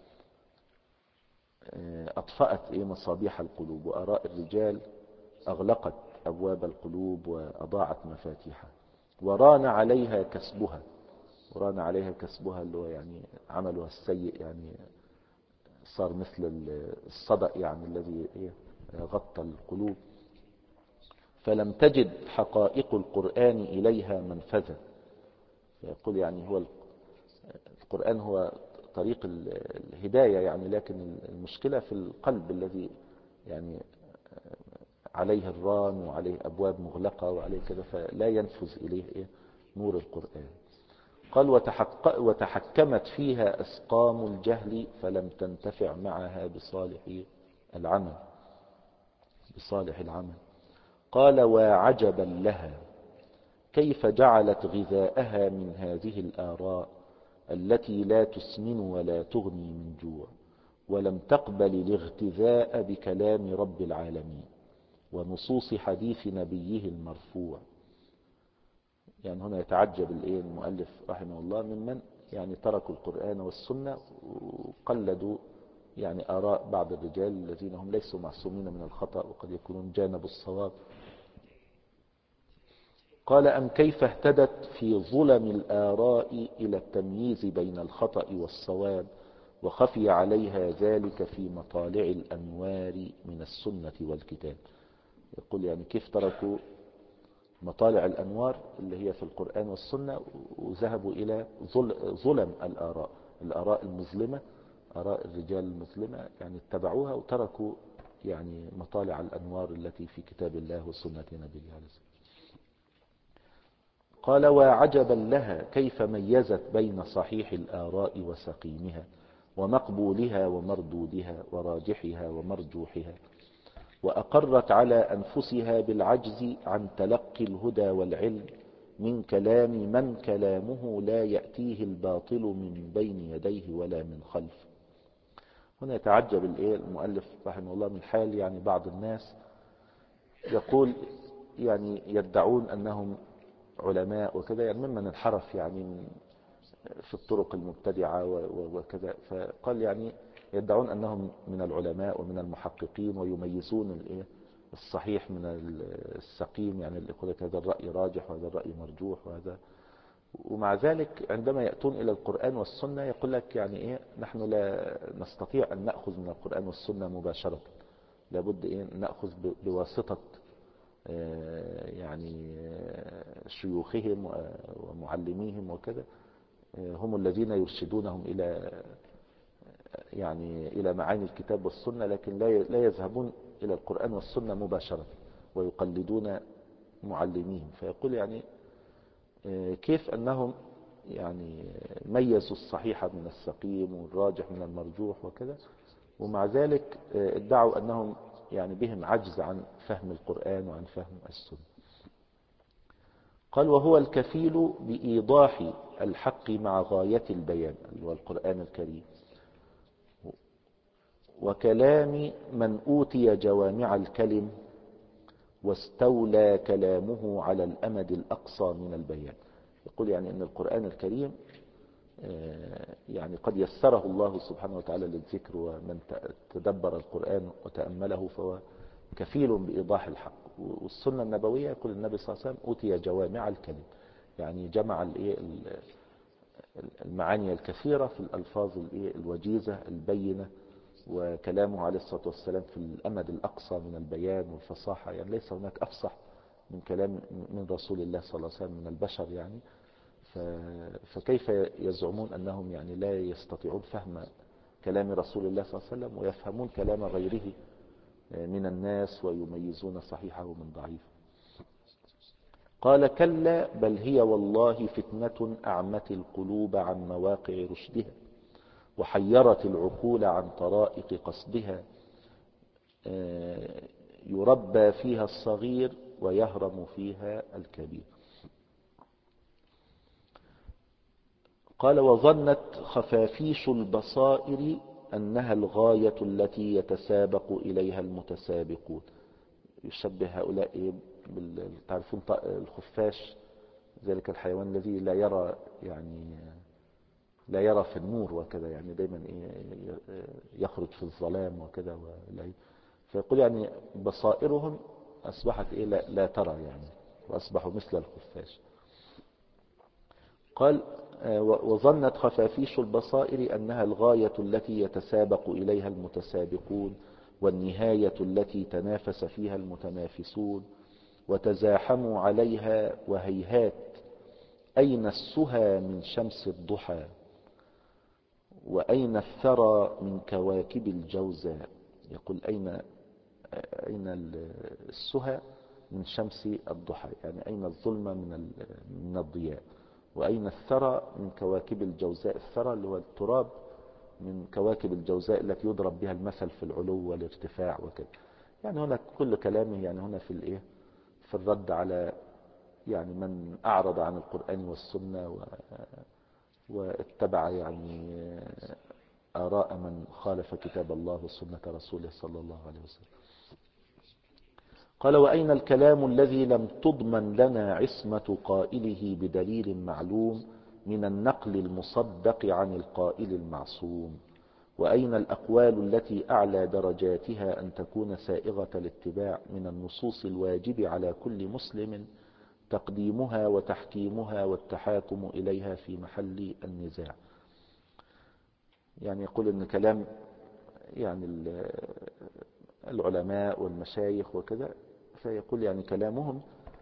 أطفأت إيه مصابيح القلوب، وآراء الرجال أغلقت أبواب القلوب وأضاعت مفاتيحها. وران عليها كسبها، وران عليها كسبها اللي هو يعني عملها السيء، يعني صار مثل الصدأ يعني الذي غطى القلوب. فلم تجد حقائق القرآن إليها منفذا. يقول يعني هو القرآن هو طريق الهداية يعني، لكن المشكلة في القلب الذي يعني عليه الران وعليه أبواب مغلقة وعليه كذا، فلا ينفذ إليه إيه نور القرآن. قال وتحق وتحكمت فيها أسقام الجهل فلم تنتفع معها بصالح العمل بصالح العمل. قال وعجبا لها كيف جعلت غذاءها من هذه الآراء التي لا تسمن ولا تغني من جوع، ولم تقبل الاغتذاء بكلام رب العالمين ونصوص حديث نبيه المرفوع. يعني هنا يتعجب الايه المؤلف رحمه الله ممن يعني تركوا القرآن والسنة وقلدوا يعني آراء بعض الرجال الذين هم ليسوا معصومين من الخطأ وقد يكونون جانبوا الصواب. قال أم كيف اهتدت في ظلم الآراء إلى التمييز بين الخطأ والصواب وخفي عليها ذلك في مطالع الأنوار من السنة والكتاب. يقول يعني كيف تركوا مطالع الأنوار اللي هي في القرآن والسنة وذهبوا إلى ظلم الآراء الآراء المظلمة، آراء الرجال المظلمة، يعني اتبعوها وتركوا يعني مطالع الأنوار التي في كتاب الله وسنة نبيه عليه الصلاة. قال وعجبا لها كيف ميزت بين صحيح الآراء وسقيمها ومقبولها ومردودها وراجحها ومرجوحها، وأقرت على أنفسها بالعجز عن تلقي الهدى والعلم من كلام من كلامه لا يأتيه الباطل من بين يديه ولا من خلفه. هنا يتعجب المؤلف رحمه الله من حال يعني بعض الناس، يقول يعني يدعون أنهم علماء وكذا، يعني ممن انحرف يعني في الطرق المبتدعة وكذا، فقال يعني يدعون أنهم من العلماء ومن المحققين ويميزون الصحيح من السقيم، يعني اللي يقول لك هذا الرأي راجح وهذا الرأي مرجوح وهذا، ومع ذلك عندما يأتون إلى القرآن والسنة يقول لك يعني إيه نحن لا نستطيع أن نأخذ من القرآن والسنة مباشرة، لابد إيه نأخذ بواسطة يعني شيوخهم ومعلميهم وكذا، هم الذين يرشدونهم إلى يعني إلى معاني الكتاب والسنة، لكن لا يذهبون إلى القرآن والسنة مباشرة ويقلدون معلميهم. فيقول يعني كيف أنهم يعني ميزوا الصحيح من السقيم والراجح من المرجوح وكذا، ومع ذلك ادعوا أنهم يعني بهم عجز عن فهم القرآن وعن فهم السنة. قال وهو الكفيل بإيضاح الحق مع غاية البيان اللي هو القرآن الكريم، وكلام من أوتي جوامع الكلم واستولى كلامه على الأمد الأقصى من البيان. يقول يعني أن القرآن الكريم يعني قد يسره الله سبحانه وتعالى للذكر، ومن تدبر القرآن وتأمله فهو كفيل بإيضاح الحق. والسنة النبوية يقول النبي صلى الله عليه وسلم أوتي جوامع الكلم، يعني جمع المعاني الكثيرة في الألفاظ الوجيزة البينة، وكلامه عليه الصلاة والسلام في الأمد الأقصى من البيان والفصاحة، يعني ليس هناك أفصح من كلام من رسول الله صلى الله عليه وسلم من البشر يعني. فكيف يزعمون أنهم يعني لا يستطيعون فهم كلام رسول الله صلى الله عليه وسلم ويفهمون كلام غيره من الناس ويميزون صحيحه من ضعيفه؟ قال كلا بل هي والله فتنة أعمت القلوب عن مواقع رشدها وحيرت العقول عن طرائق قصدها، يربى فيها الصغير ويهرم فيها الكبير. قال وظنت خفافيش البصائر أنها الغاية التي يتسابق إليها المتسابقون. يشبه هؤلاء تعرفون الخفاش، ذلك الحيوان الذي لا يرى يعني لا يرى في النور وكذا، يعني دايما يخرج في الظلام وكذا. فيقول يعني بصائرهم أصبحت إيه لا ترى يعني، وأصبحوا مثل الخفاش. قال وظنت خفافيش البصائر أنها الغاية التي يتسابق إليها المتسابقون والنهاية التي تنافس فيها المتنافسون، وتزاحموا عليها وهيهات أين السهى من شمس الضحى وأين الثرى من كواكب الجوزاء. يقول أين أين السهى من شمس الضحى، يعني أين الظلمة من من الضياء، وأين الثرى من كواكب الجوزاء. الثرى اللي هو التراب من كواكب الجوزاء التي يضرب بها المثل في العلو والارتفاع وكذا. يعني هنا كل كلامه يعني هنا في الايه في الرد على يعني من أعرض عن القرآن والسنة واتبع يعني آراء من خالف كتاب الله وسنة رسوله صلى الله عليه وسلم. قال وأين الكلام الذي لم تضمن لنا عصمة قائله بدليل معلوم من النقل المصدق عن القائل المعصوم، وأين الأقوال التي أعلى درجاتها أن تكون سائغة الاتباع من النصوص الواجب على كل مسلم تقديمها وتحكيمها والتحاكم إليها في محل النزاع. يعني يقول إن كلام يعني العلماء والمشايخ وكذا فيقول يعني كلامهم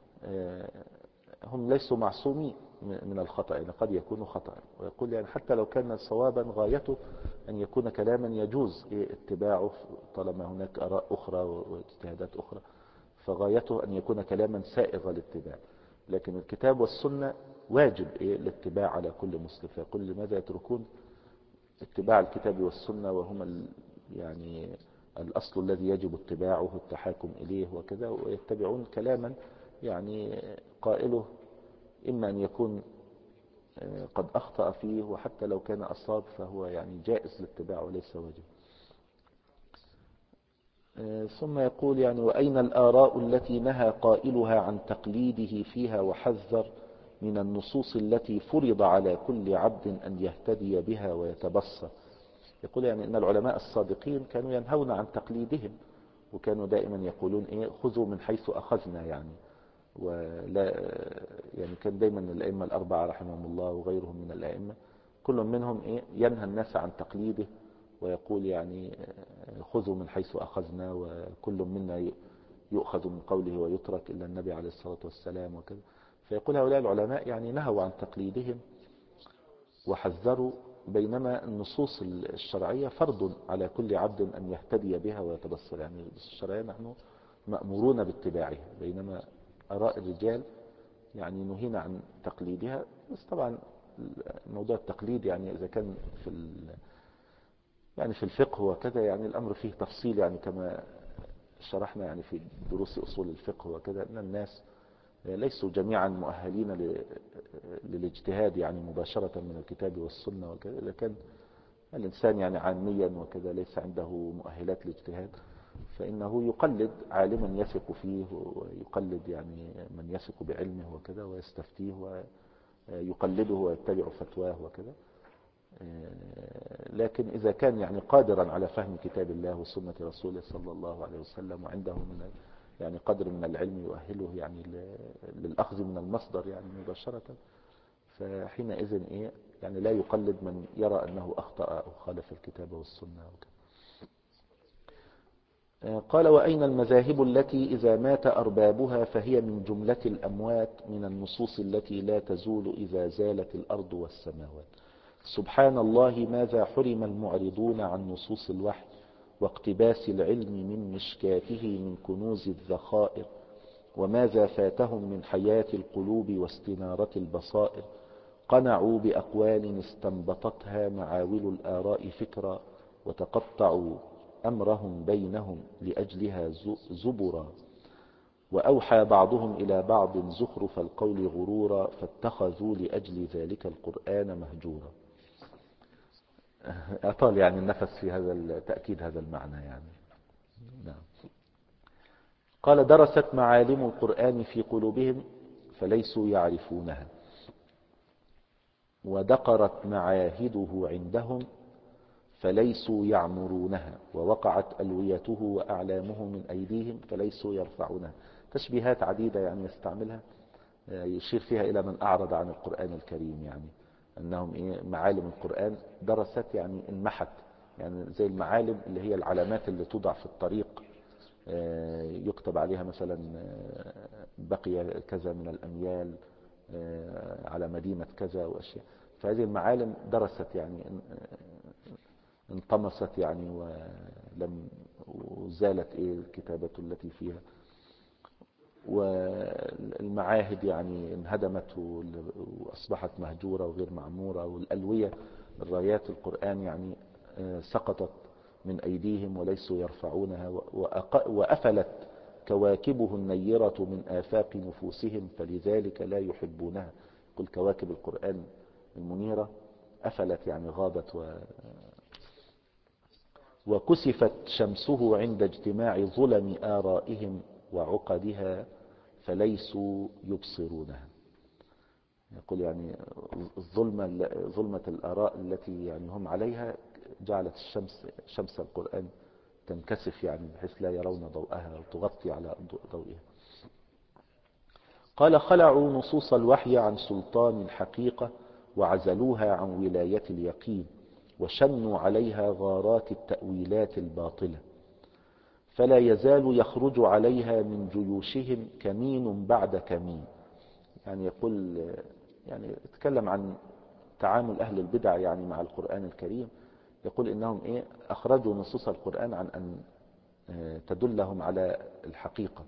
هم ليسوا معصومين من الخطأ، يعني قد يكون خطأ. ويقول يعني حتى لو كان صوابا غايته أن يكون كلاما يجوز اتباعه طالما هناك آراء أخرى واجتهادات أخرى، فغايته أن يكون كلاما سائغ الاتباع. لكن الكتاب والسنة واجب الاتباع على كل مسلم. فيقول لماذا يتركون اتباع الكتاب والسنة وهما يعني الأصل الذي يجب اتباعه التحاكم إليه وكذا، ويتبعون كلاما يعني قائله إما أن يكون قد أخطأ فيه، وحتى لو كان أصاب فهو يعني جائز الاتباع وليس واجب. ثم يقول يعني وأين الآراء التي نهى قائلها عن تقليده فيها وحذر من النصوص التي فرض على كل عبد أن يهتدي بها ويتبصر. يقول يعني إن العلماء الصادقين كانوا ينهون عن تقليدهم، وكانوا دائما يقولون إيه خذوا من حيث أخذنا يعني. ولا يعني كان دائما الأئمة الأربعة رحمهم الله وغيرهم من الأئمة كل منهم إيه ينهى الناس عن تقليده، ويقول يعني خذوا من حيث أخذنا، وكل منا يؤخذ من قوله ويترك إلا النبي عليه الصلاة والسلام وكذا. فيقول هؤلاء العلماء يعني نهوا عن تقليدهم وحذروا، بينما النصوص الشرعية فرض على كل عبد أن يهتدي بها ويتبصر. يعني النصوص الشرعية نحن مأمورون باتباعها، بينما آراء الرجال يعني نهينا عن تقليدها. بس طبعا موضوع التقليد يعني إذا كان في يعني في الفقه وكذا يعني الأمر فيه تفصيل، يعني كما شرحنا يعني في دروس أصول الفقه وكذا أن الناس ليسوا جميعا مؤهلين للاجتهاد يعني مباشرة من الكتاب والسنة وكذا. إذا كان الإنسان يعني عاميا وكذا ليس عنده مؤهلات الاجتهاد، فإنه يقلد عالما يثق فيه، ويقلد يعني من يثق بعلمه وكذا ويستفتيه ويقلده ويتبع فتواه وكذا. لكن إذا كان يعني قادرا على فهم كتاب الله وسنة رسوله صلى الله عليه وسلم، وعنده من يعني قدر من العلم يؤهله يعني للأخذ من المصدر يعني مباشرة، فحينئذ إيه يعني لا يقلد من يرى أنه أخطأ أو خالف الكتاب والسنة وكذا. قال وأين المذاهب التي إذا مات أربابها فهي من جملة الأموات من النصوص التي لا تزول إذا زالت الأرض والسماوات. سبحان الله ماذا حرم المعرضون عن نصوص الوحي واقتباس العلم من مشكاته من كنوز الذخائر، وماذا فاتهم من حياة القلوب واستنارة البصائر. قنعوا بأقوال استنبطتها معاول الآراء فكرا، وتقطعوا أمرهم بينهم لأجلها زبرا، وأوحى بعضهم إلى بعض زخرف القول غرورا، فاتخذوا لأجل ذلك القرآن مهجورا. أطال يعني النفس في هذا تأكيد هذا المعنى يعني. نعم. قال درست معالم القرآن في قلوبهم فليسوا يعرفونها، ودقرت معاهده عندهم فليسوا يعمرونها، ووقعت ألويته وأعلامه من أيديهم فليسوا يرفعونها. تشبيهات عديدة يعني يستعملها يشير فيها إلى من أعرض عن القرآن الكريم، يعني أنهم إيه معالم القرآن درست يعني انمحت، يعني زي المعالم اللي هي العلامات اللي توضع في الطريق يكتب عليها مثلا بقي كذا من الأميال على مدينة كذا وأشياء. فهذه المعالم درست يعني انطمست يعني ولم وزالت إيه الكتابة التي فيها، والمعاهد يعني انهدمت وأصبحت مهجورة وغير معمورة، والألوية الرايات القرآن يعني سقطت من أيديهم وليسوا يرفعونها، وأفلت كواكبه النيرة من آفاق نفوسهم فلذلك لا يحبونها. قل كواكب القرآن المنيرة أفلت يعني غابت و وكسفت شمسه عند اجتماع ظلم آرائهم وعقدها فليسوا يبصرونها. يقول يعني الظلمة ظلمة الآراء التي يعني هم عليها جعلت الشمس شمس القرآن تنكسف يعني بحيث لا يرون ضوءها وتغطي على ضوئها. قال خلعوا نصوص الوحي عن سلطان الحقيقة وعزلوها عن ولاية اليقين، وشنوا عليها غارات التأويلات الباطلة، فلا يزال يخرج عليها من جيوشهم كمين بعد كمين. يعني يقول يعني يتكلم عن تعامل أهل البدع يعني مع القرآن الكريم. يقول إنهم إيه أخرجوا نصوص القرآن عن أن تدلهم على الحقيقة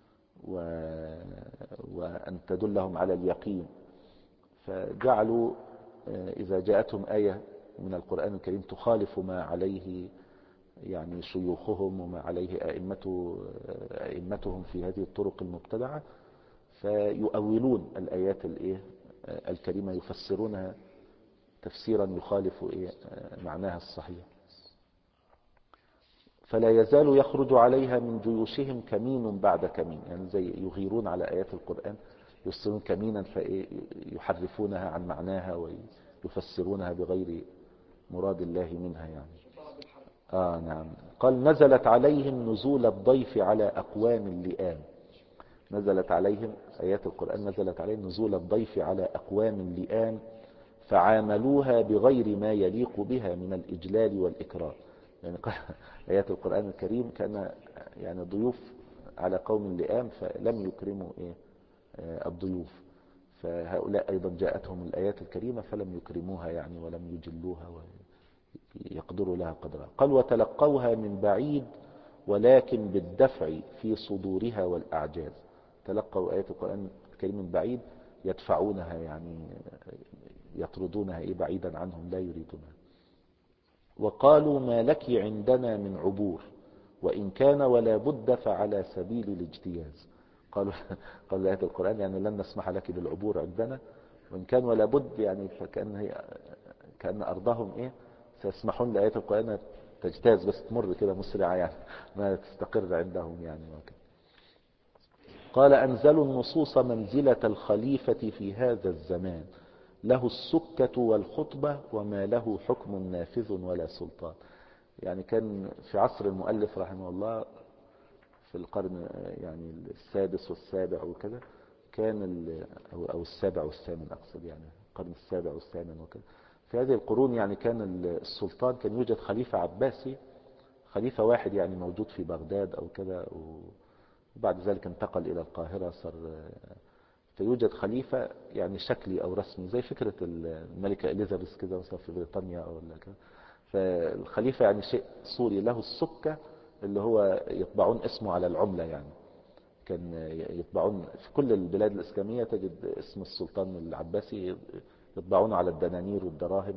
وأن تدلهم على اليقين، فجعلوا إذا جاءتهم آية من القرآن الكريم تخالف ما عليه يعني شيوخهم وما عليه أئمته أئمتهم في هذه الطرق المبتدعة، فيؤولون الآيات الكريمة يفسرونها تفسيرا يخالف معناها الصحيح. فلا يزال يخرج عليها من جيوشهم كمين بعد كمين، يعني زي يغيرون على آيات القرآن يرسلون كمينا فيحرفونها عن معناها ويفسرونها بغير مراد الله منها يعني. آه نعم. قال نزلت عليهم نزول الضيف على أقوام اللئام. نزلت عليهم آيات القرآن نزلت عليهم نزول الضيف على أقوام اللئام فعاملوها بغير ما يليق بها من الإجلال والإكرام. يعني آيات القرآن الكريم كان يعني ضيوف على قوم اللئام فلم يكرموا إيه الضيوف، فهؤلاء أيضا جاءتهم الآيات الكريمة فلم يكرموها يعني ولم يجلوها ويقدروا لها قدرها. قال وتلقوها من بعيد ولكن بالدفع في صدورها والأعجاز. تلقوا آيات القرآن الكريم من بعيد يدفعونها يعني يطردونها إيه بعيدا عنهم لا يريدونها. وقالوا ما لك عندنا من عبور وإن كان ولا بد فعلى سبيل الاجتياز. قالوا قالوا آيات القرآن يعني لن نسمح لك بالعبور عندنا وإن كان ولا بد، يعني فكأن هي كأن أرضهم إيه سيسمحون لآيات القرآن تجتاز بس تمر كده مسرعة يعني ما تستقر عندهم يعني وكذا. قال أنزلوا النصوص منزلة الخليفة في هذا الزمان له السكة والخطبة وما له حكم نافذ ولا سلطان. يعني كان في عصر المؤلف رحمه الله في القرن يعني السادس والسابع وكذا كان أو السابع والثامن أقصد يعني القرن السابع والثامن وكذا. في هذه القرون يعني كان السلطان كان يوجد خليفة عباسي، خليفة واحد يعني موجود في بغداد أو كذا، وبعد ذلك انتقل إلى القاهرة صار فيوجد خليفة يعني شكلي أو رسمي زي فكرة الملكة إليزابيث كذا مثلا في بريطانيا أو كذا. فالخليفة يعني شيء صوري له السكة اللي هو يطبعون اسمه على العملة، يعني كان يطبعون في كل البلاد الإسلامية تجد اسم السلطان العباسي يطبعونه على الدنانير والدراهم.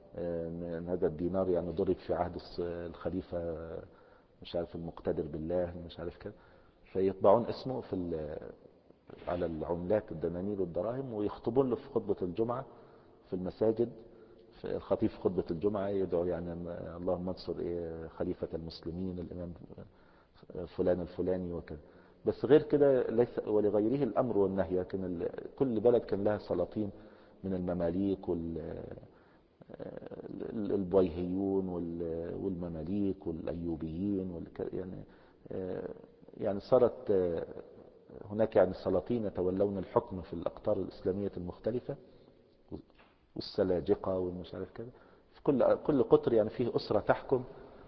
هذا الدينار يعني ضرب في عهد الخليفة مش عارف المقتدر بالله مش عارف كده، فيطبعون اسمه في على العملات الدنانير والدراهم ويخطبون له في خطبة الجمعة في المساجد. في الخطيب في خطبة الجمعة يدعو يعني اللهم انصر إيه خليفة المسلمين الإمام فلان الفلاني وكذا. بس غير كده ليس ولغيره الأمر والنهي، لكن كل بلد كان لها سلاطين من المماليك والبويهيون والمماليك والأيوبيين يعني يعني صارت هناك يعني سلاطين يتولون الحكم في الأقطار الإسلامية المختلفة والسلاجقة والمش عارف كذا. في كل كل قطر يعني فيه أسرة تحكم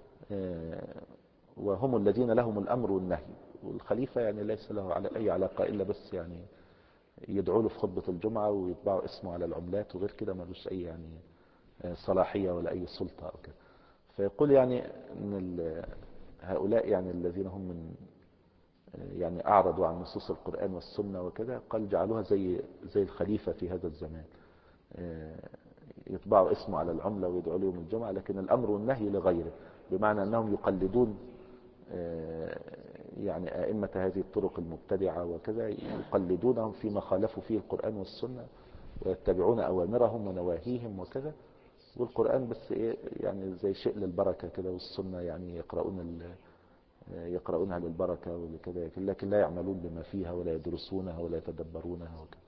وهم الذين لهم الأمر والنهي، والخليفة يعني ليس له على أي علاقة إلا بس يعني يدعوا له في خطبة الجمعة ويطبعوا اسمه على العملات وغير كده ما لوش أي يعني صلاحية ولا أي سلطة أو كده. فيقول يعني أن هؤلاء يعني الذين هم من يعني أعرضوا عن نصوص القرآن والسنة وكذا قال جعلوها زي زي الخليفة في هذا الزمان، يطبعوا اسمه على العملة ويدعوا له يوم الجمعة، لكن الأمر والنهي لغيره، بمعنى أنهم يقلدون يعني أئمة هذه الطرق المبتدعة وكذا يقلدونهم فيما خالفوا فيه القرآن والسنة ويتبعون أوامرهم ونواهيهم وكذا. والقرآن بس إيه يعني زي شيء للبركة كده، والسنة يعني يقرؤون يقرؤونها للبركة وكذا، لكن لا يعملون بما فيها ولا يدرسونها ولا يتدبرونها وكذا.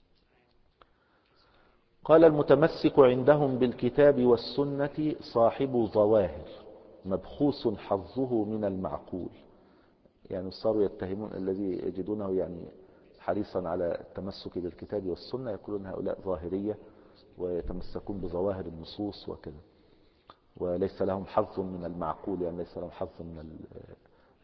قال المتمسك عندهم بالكتاب والسنة صاحب ظواهر مبخوس حظه من المعقول. يعني صاروا يتهمون الذي يجدونه يعني حريصا على التمسك بالكتاب والسنة يقولون هؤلاء ظاهرية ويتمسكون بظواهر النصوص وكذا، وليس لهم حظ من المعقول، يعني ليس لهم حظ من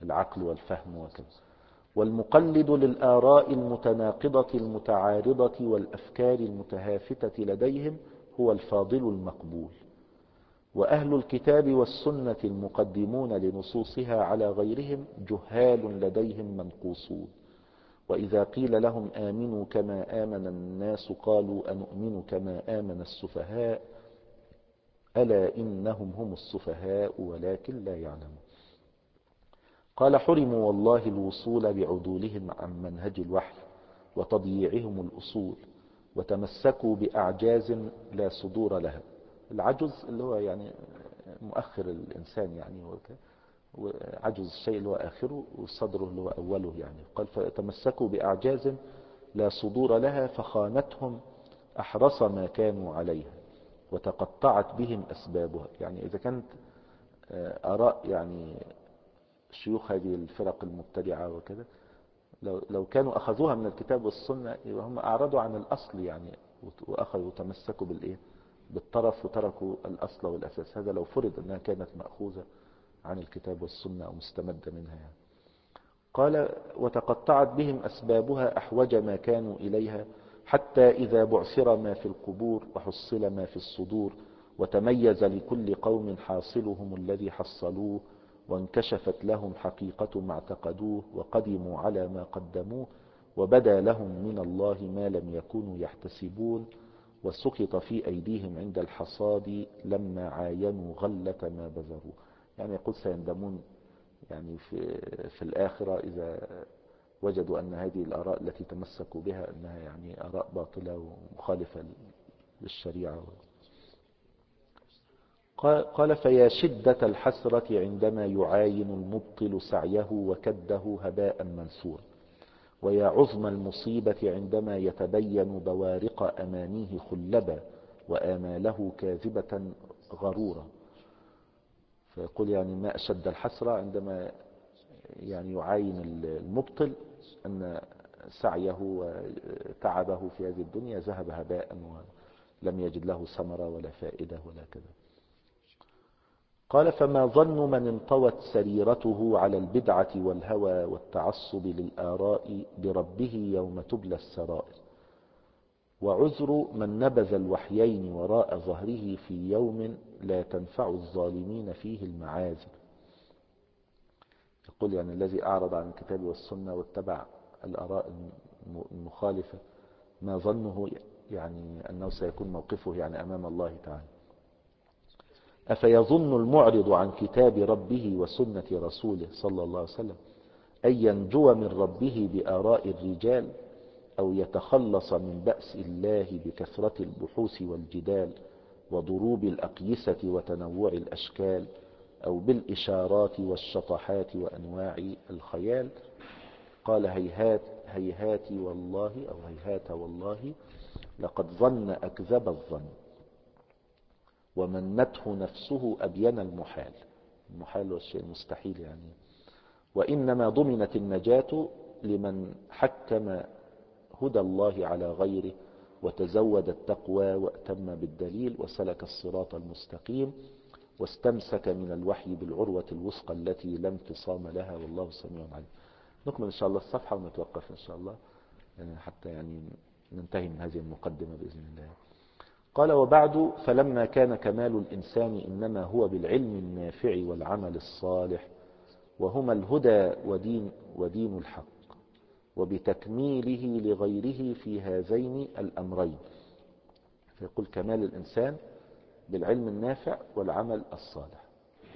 العقل والفهم وكذا. والمقلد للآراء المتناقضة المتعارضة والأفكار المتهافتة لديهم هو الفاضل المقبول. وأهل الكتاب والسنة المقدمون لنصوصها على غيرهم جهال لديهم منقوصون. وإذا قيل لهم آمنوا كما آمن الناس قالوا أنؤمن كما آمن السفهاء ألا إنهم هم السفهاء ولكن لا يعلمون. قال حرموا والله الوصول بعدولهم عن منهج الوحي وتضييعهم الأصول وتمسكوا بأعجاز لا صدور لها. العجز اللي هو يعني مؤخر الإنسان يعني، وعجز الشيء اللي هو آخره وصدره اللي هو أوله يعني. قال فتمسكوا بأعجاز لا صدور لها فخانتهم أحرص ما كانوا عليها وتقطعت بهم أسبابها. يعني إذا كانت آراء يعني شيوخ هذه الفرق المبتدعة وكذا لو, لو كانوا أخذوها من الكتاب والسنة هم أعرضوا عن الأصل يعني، وأخذوا وتمسكوا بالإيه بالطرف وتركوا الأصل والأساس. هذا لو فرض أنها كانت مأخوذة عن الكتاب والسنة أو مستمدة منها يعني. قال وتقطعت بهم أسبابها أحوج ما كانوا إليها حتى إذا بعثر ما في القبور وحصل ما في الصدور وتميز لكل قوم حاصلهم الذي حصلوه وانكشفت لهم حقيقة ما اعتقدوه وقدموا على ما قدموه وبدا لهم من الله ما لم يكونوا يحتسبون وسقط في أيديهم عند الحصاد لما عاينوا غلة ما بذروا. يعني يقول سيندمون يعني في, في الآخرة إذا وجدوا أن هذه الآراء التي تمسكوا بها أنها يعني آراء باطلة ومخالفة للشريعة. قال فيا شدة الحسرة عندما يعاين المبطل سعيه وكده هباء منثورا، ويا عظم المصيبة عندما يتبين بوارق أمانيه خلبا وآماله كاذبة غرورا. فيقول يعني ما أشد الحسرة عندما يعني يعاين المبطل أن سعيه وتعبه في هذه الدنيا ذهب هباء ولم يجد له ثمرة ولا فائدة ولا كذا. قال فما ظن من انطوت سريرته على البدعة والهوى والتعصب للآراء بربه يوم تبلى السرائر، وعذر من نبذ الوحيين وراء ظهره في يوم لا تنفع الظالمين فيه المعاذر. يقول يعني الذي أعرض عن الكتاب والسنة واتبع الآراء المخالفة ما ظنه يعني أنه سيكون موقفه يعني أمام الله تعالى. أفيظن المعرض عن كتاب ربه وسنة رسوله صلى الله عليه وسلم أن ينجو من ربه بآراء الرجال أو يتخلص من بأس الله بكثرة البحوث والجدال وضروب الأقيسة وتنوع الأشكال أو بالإشارات والشطحات وأنواع الخيال؟ قال هيهات هيهات والله أو هيهات والله لقد ظن أكذب الظن ومنته نفسه أبين المحال. المحال والشيء المستحيل يعني. وإنما ضمنت النجاة لمن حكم هدى الله على غيره وتزود التقوى وأتم بالدليل وسلك الصراط المستقيم واستمسك من الوحي بالعروة الوثقى التي لا انفصام لها والله سميع عليم. نكمل إن شاء الله الصفحة ونتوقف إن شاء الله يعني حتى يعني ننتهي من هذه المقدمة بإذن الله. قال وبعد فلما كان كمال الإنسان إنما هو بالعلم النافع والعمل الصالح وهما الهدى ودين, ودين الحق وبتكميله لغيره في هذين الأمرين. فيقول كمال الإنسان بالعلم النافع والعمل الصالح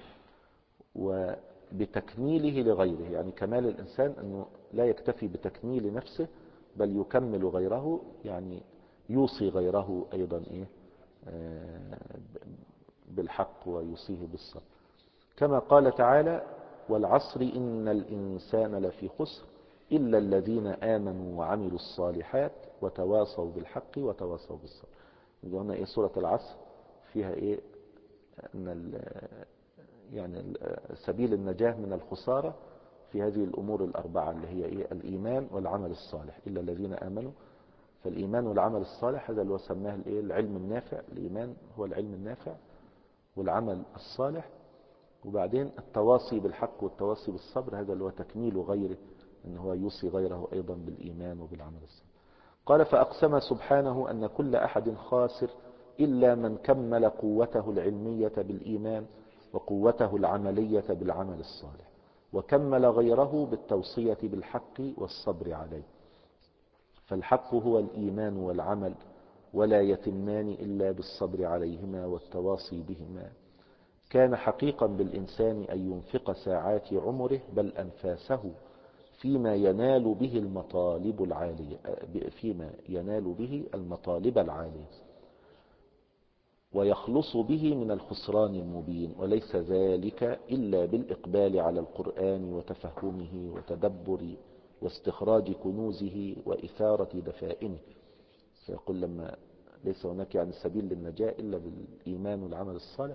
وبتكميله لغيره. يعني كمال الإنسان أنه لا يكتفي بتكميل نفسه بل يكمل غيره، يعني يوصي غيره أيضا إيه بالحق ويوصيه بالصبر. كما قال تعالى والعصر إن الإنسان لفي خسر إلا الذين آمنوا وعملوا الصالحات وتواصوا بالحق وتواصوا بالصبر. هنا إيه سورة العصر فيها إيه أن يعني سبيل النجاة من الخسارة في هذه الأمور الأربعة اللي هي إيه الإيمان والعمل الصالح إلا الذين آمنوا. فالإيمان والعمل الصالح هذا اللي هو سماه الإيه العلم النافع. الإيمان هو العلم النافع والعمل الصالح وبعدين التواصي بالحق والتواصي بالصبر، هذا اللي هو تكميل غيره، ان هو يوصي غيره ايضا بالايمان وبالعمل الصالح. قال فاقسم سبحانه ان كل احد خاسر الا من كمل قوته العلمية بالايمان وقوته العملية بالعمل الصالح، وكمل غيره بالتوصية بالحق والصبر عليه. فالحق هو الايمان والعمل، ولا يتمان الا بالصبر عليهما والتواصي بهما. كان حقيقا بالإنسان أن ينفق ساعات عمره بل أنفاسه فيما ينال به المطالب العالية فيما ينال به المطالب العالية ويخلص به من الخسران المبين، وليس ذلك إلا بالإقبال على القرآن وتفهمه وتدبر واستخراج كنوزه وإثارة دفائنه. فيقول لما ليس هناك يعني سبيل للنجاة إلا بالإيمان والعمل الصالح،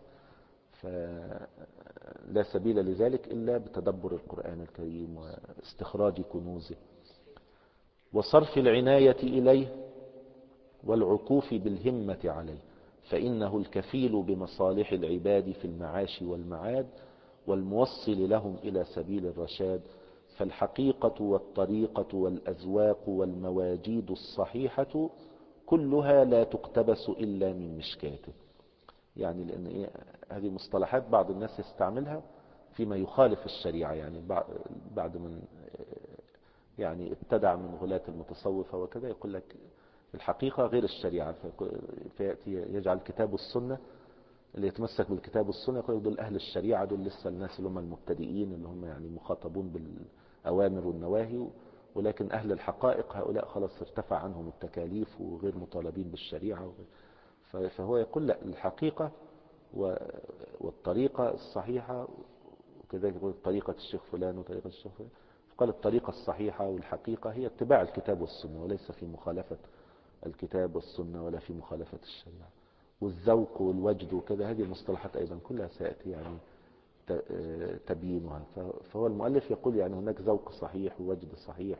فلا سبيل لذلك إلا بتدبر القرآن الكريم واستخراج كنوزه وصرف العناية إليه والعكوف بالهمة عليه، فإنه الكفيل بمصالح العباد في المعاش والمعاد والموصل لهم إلى سبيل الرشاد. فالحقيقة والطريقة والأذواق والمواجيد الصحيحة كلها لا تقتبس إلا من مشكاته. يعني لأن إيه هذه مصطلحات بعض الناس يستعملها فيما يخالف الشريعة، يعني بعد من يعني ابتدع من غلاة المتصوفة وكذا يقول لك الحقيقة غير الشريعة، فيأتي يجعل الكتاب والسنة، اللي يتمسك بالكتاب والسنة يقول دول أهل الشريعة، دول لسه الناس اللي هم المبتدئين اللي هم يعني مخاطبون بالأوامر والنواهي، ولكن أهل الحقائق هؤلاء خلاص ارتفع عنهم التكاليف وغير مطالبين بالشريعة. فهو يقول لا، الحقيقة والطريقة الصحيحة، وكذلك يقول طريقة الشيخ فلان وطريقة الشيخ فلان، فقال الطريقة الصحيحة والحقيقة هي اتباع الكتاب والسنة، وليس في مخالفة الكتاب والسنة ولا في مخالفة الشريعة. والذوق والوجد وكذا، هذه المصطلحات أيضا كلها سيأتي يعني تبيينها. فهو المؤلف يقول يعني هناك ذوق صحيح ووجد صحيح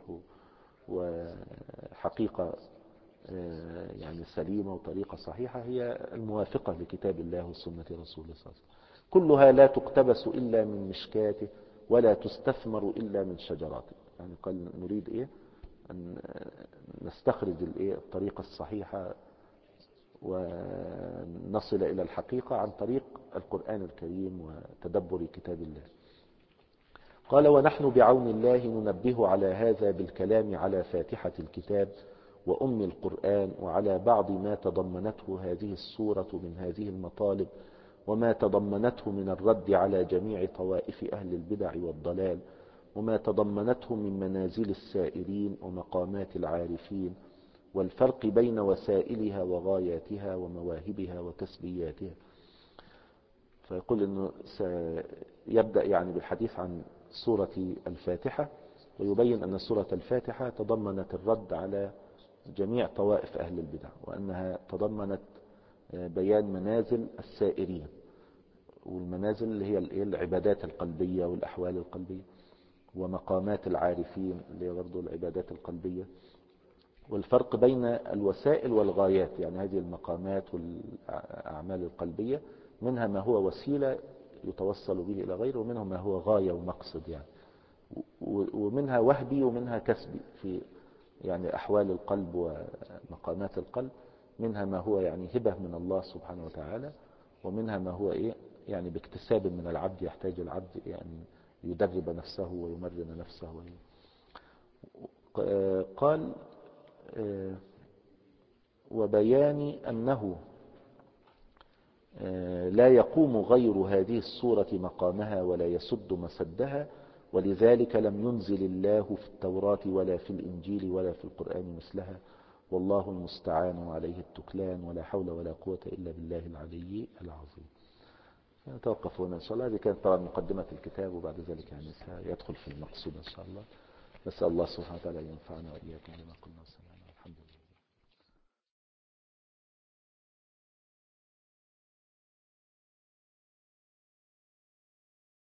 وحقيقة يعني سليمة وطريقة صحيحة هي الموافقة لكتاب الله وسنة رسوله صلى الله عليه وسلم. كلها لا تقتبس إلا من مشكاته ولا تستثمر إلا من شجراته. يعني قال نريد إيه أن نستخرج الإيه الطريقة الصحيحة ونصل إلى الحقيقة عن طريق القرآن الكريم وتدبر كتاب الله. قال ونحن بعون الله ننبه على هذا بالكلام على فاتحة الكتاب وأم القرآن، وعلى بعض ما تضمنته هذه السورة من هذه المطالب، وما تضمنته من الرد على جميع طوائف أهل البدع والضلال، وما تضمنته من منازل السائرين ومقامات العارفين، والفرق بين وسائلها وغاياتها ومواهبها وتسبياتها. فيقول أنه سيبدأ يعني بالحديث عن سورة الفاتحة، ويبين أن سورة الفاتحة تضمنت الرد على جميع طوائف أهل البدع، وأنها تضمنت بيان منازل السائرين، والمنازل اللي هي العبادات القلبية والأحوال القلبية، ومقامات العارفين اللي هي برضو العبادات القلبية، والفرق بين الوسائل والغايات. يعني هذه المقامات والأعمال القلبية منها ما هو وسيلة يتوصل به إلى غيره، ومنها ما هو غاية ومقصد يعني، ومنها وهبي ومنها كسبي في يعني أحوال القلب ومقامات القلب. منها ما هو يعني هبة من الله سبحانه وتعالى، ومنها ما هو إيه يعني باكتساب من العبد، يحتاج العبد يعني يدرب نفسه ويمرن نفسه. قال وبيان أنه لا يقوم غير هذه السورة مقامها ولا يسد مسدها، ولذلك لم ينزل الله في التوراة ولا في الإنجيل ولا في القرآن مثلها، والله المستعان وعليه التكلان، ولا حول ولا قوة إلا بالله العلي العظيم. نتوقف هنا إن شاء الله. هذه كانت طبعا مقدمة الكتاب، وبعد ذلك يعني سيدخل في المقصود إن شاء الله. نسأل الله سبحانه وتعالى أن ينفعنا وإياكم بما قلنا.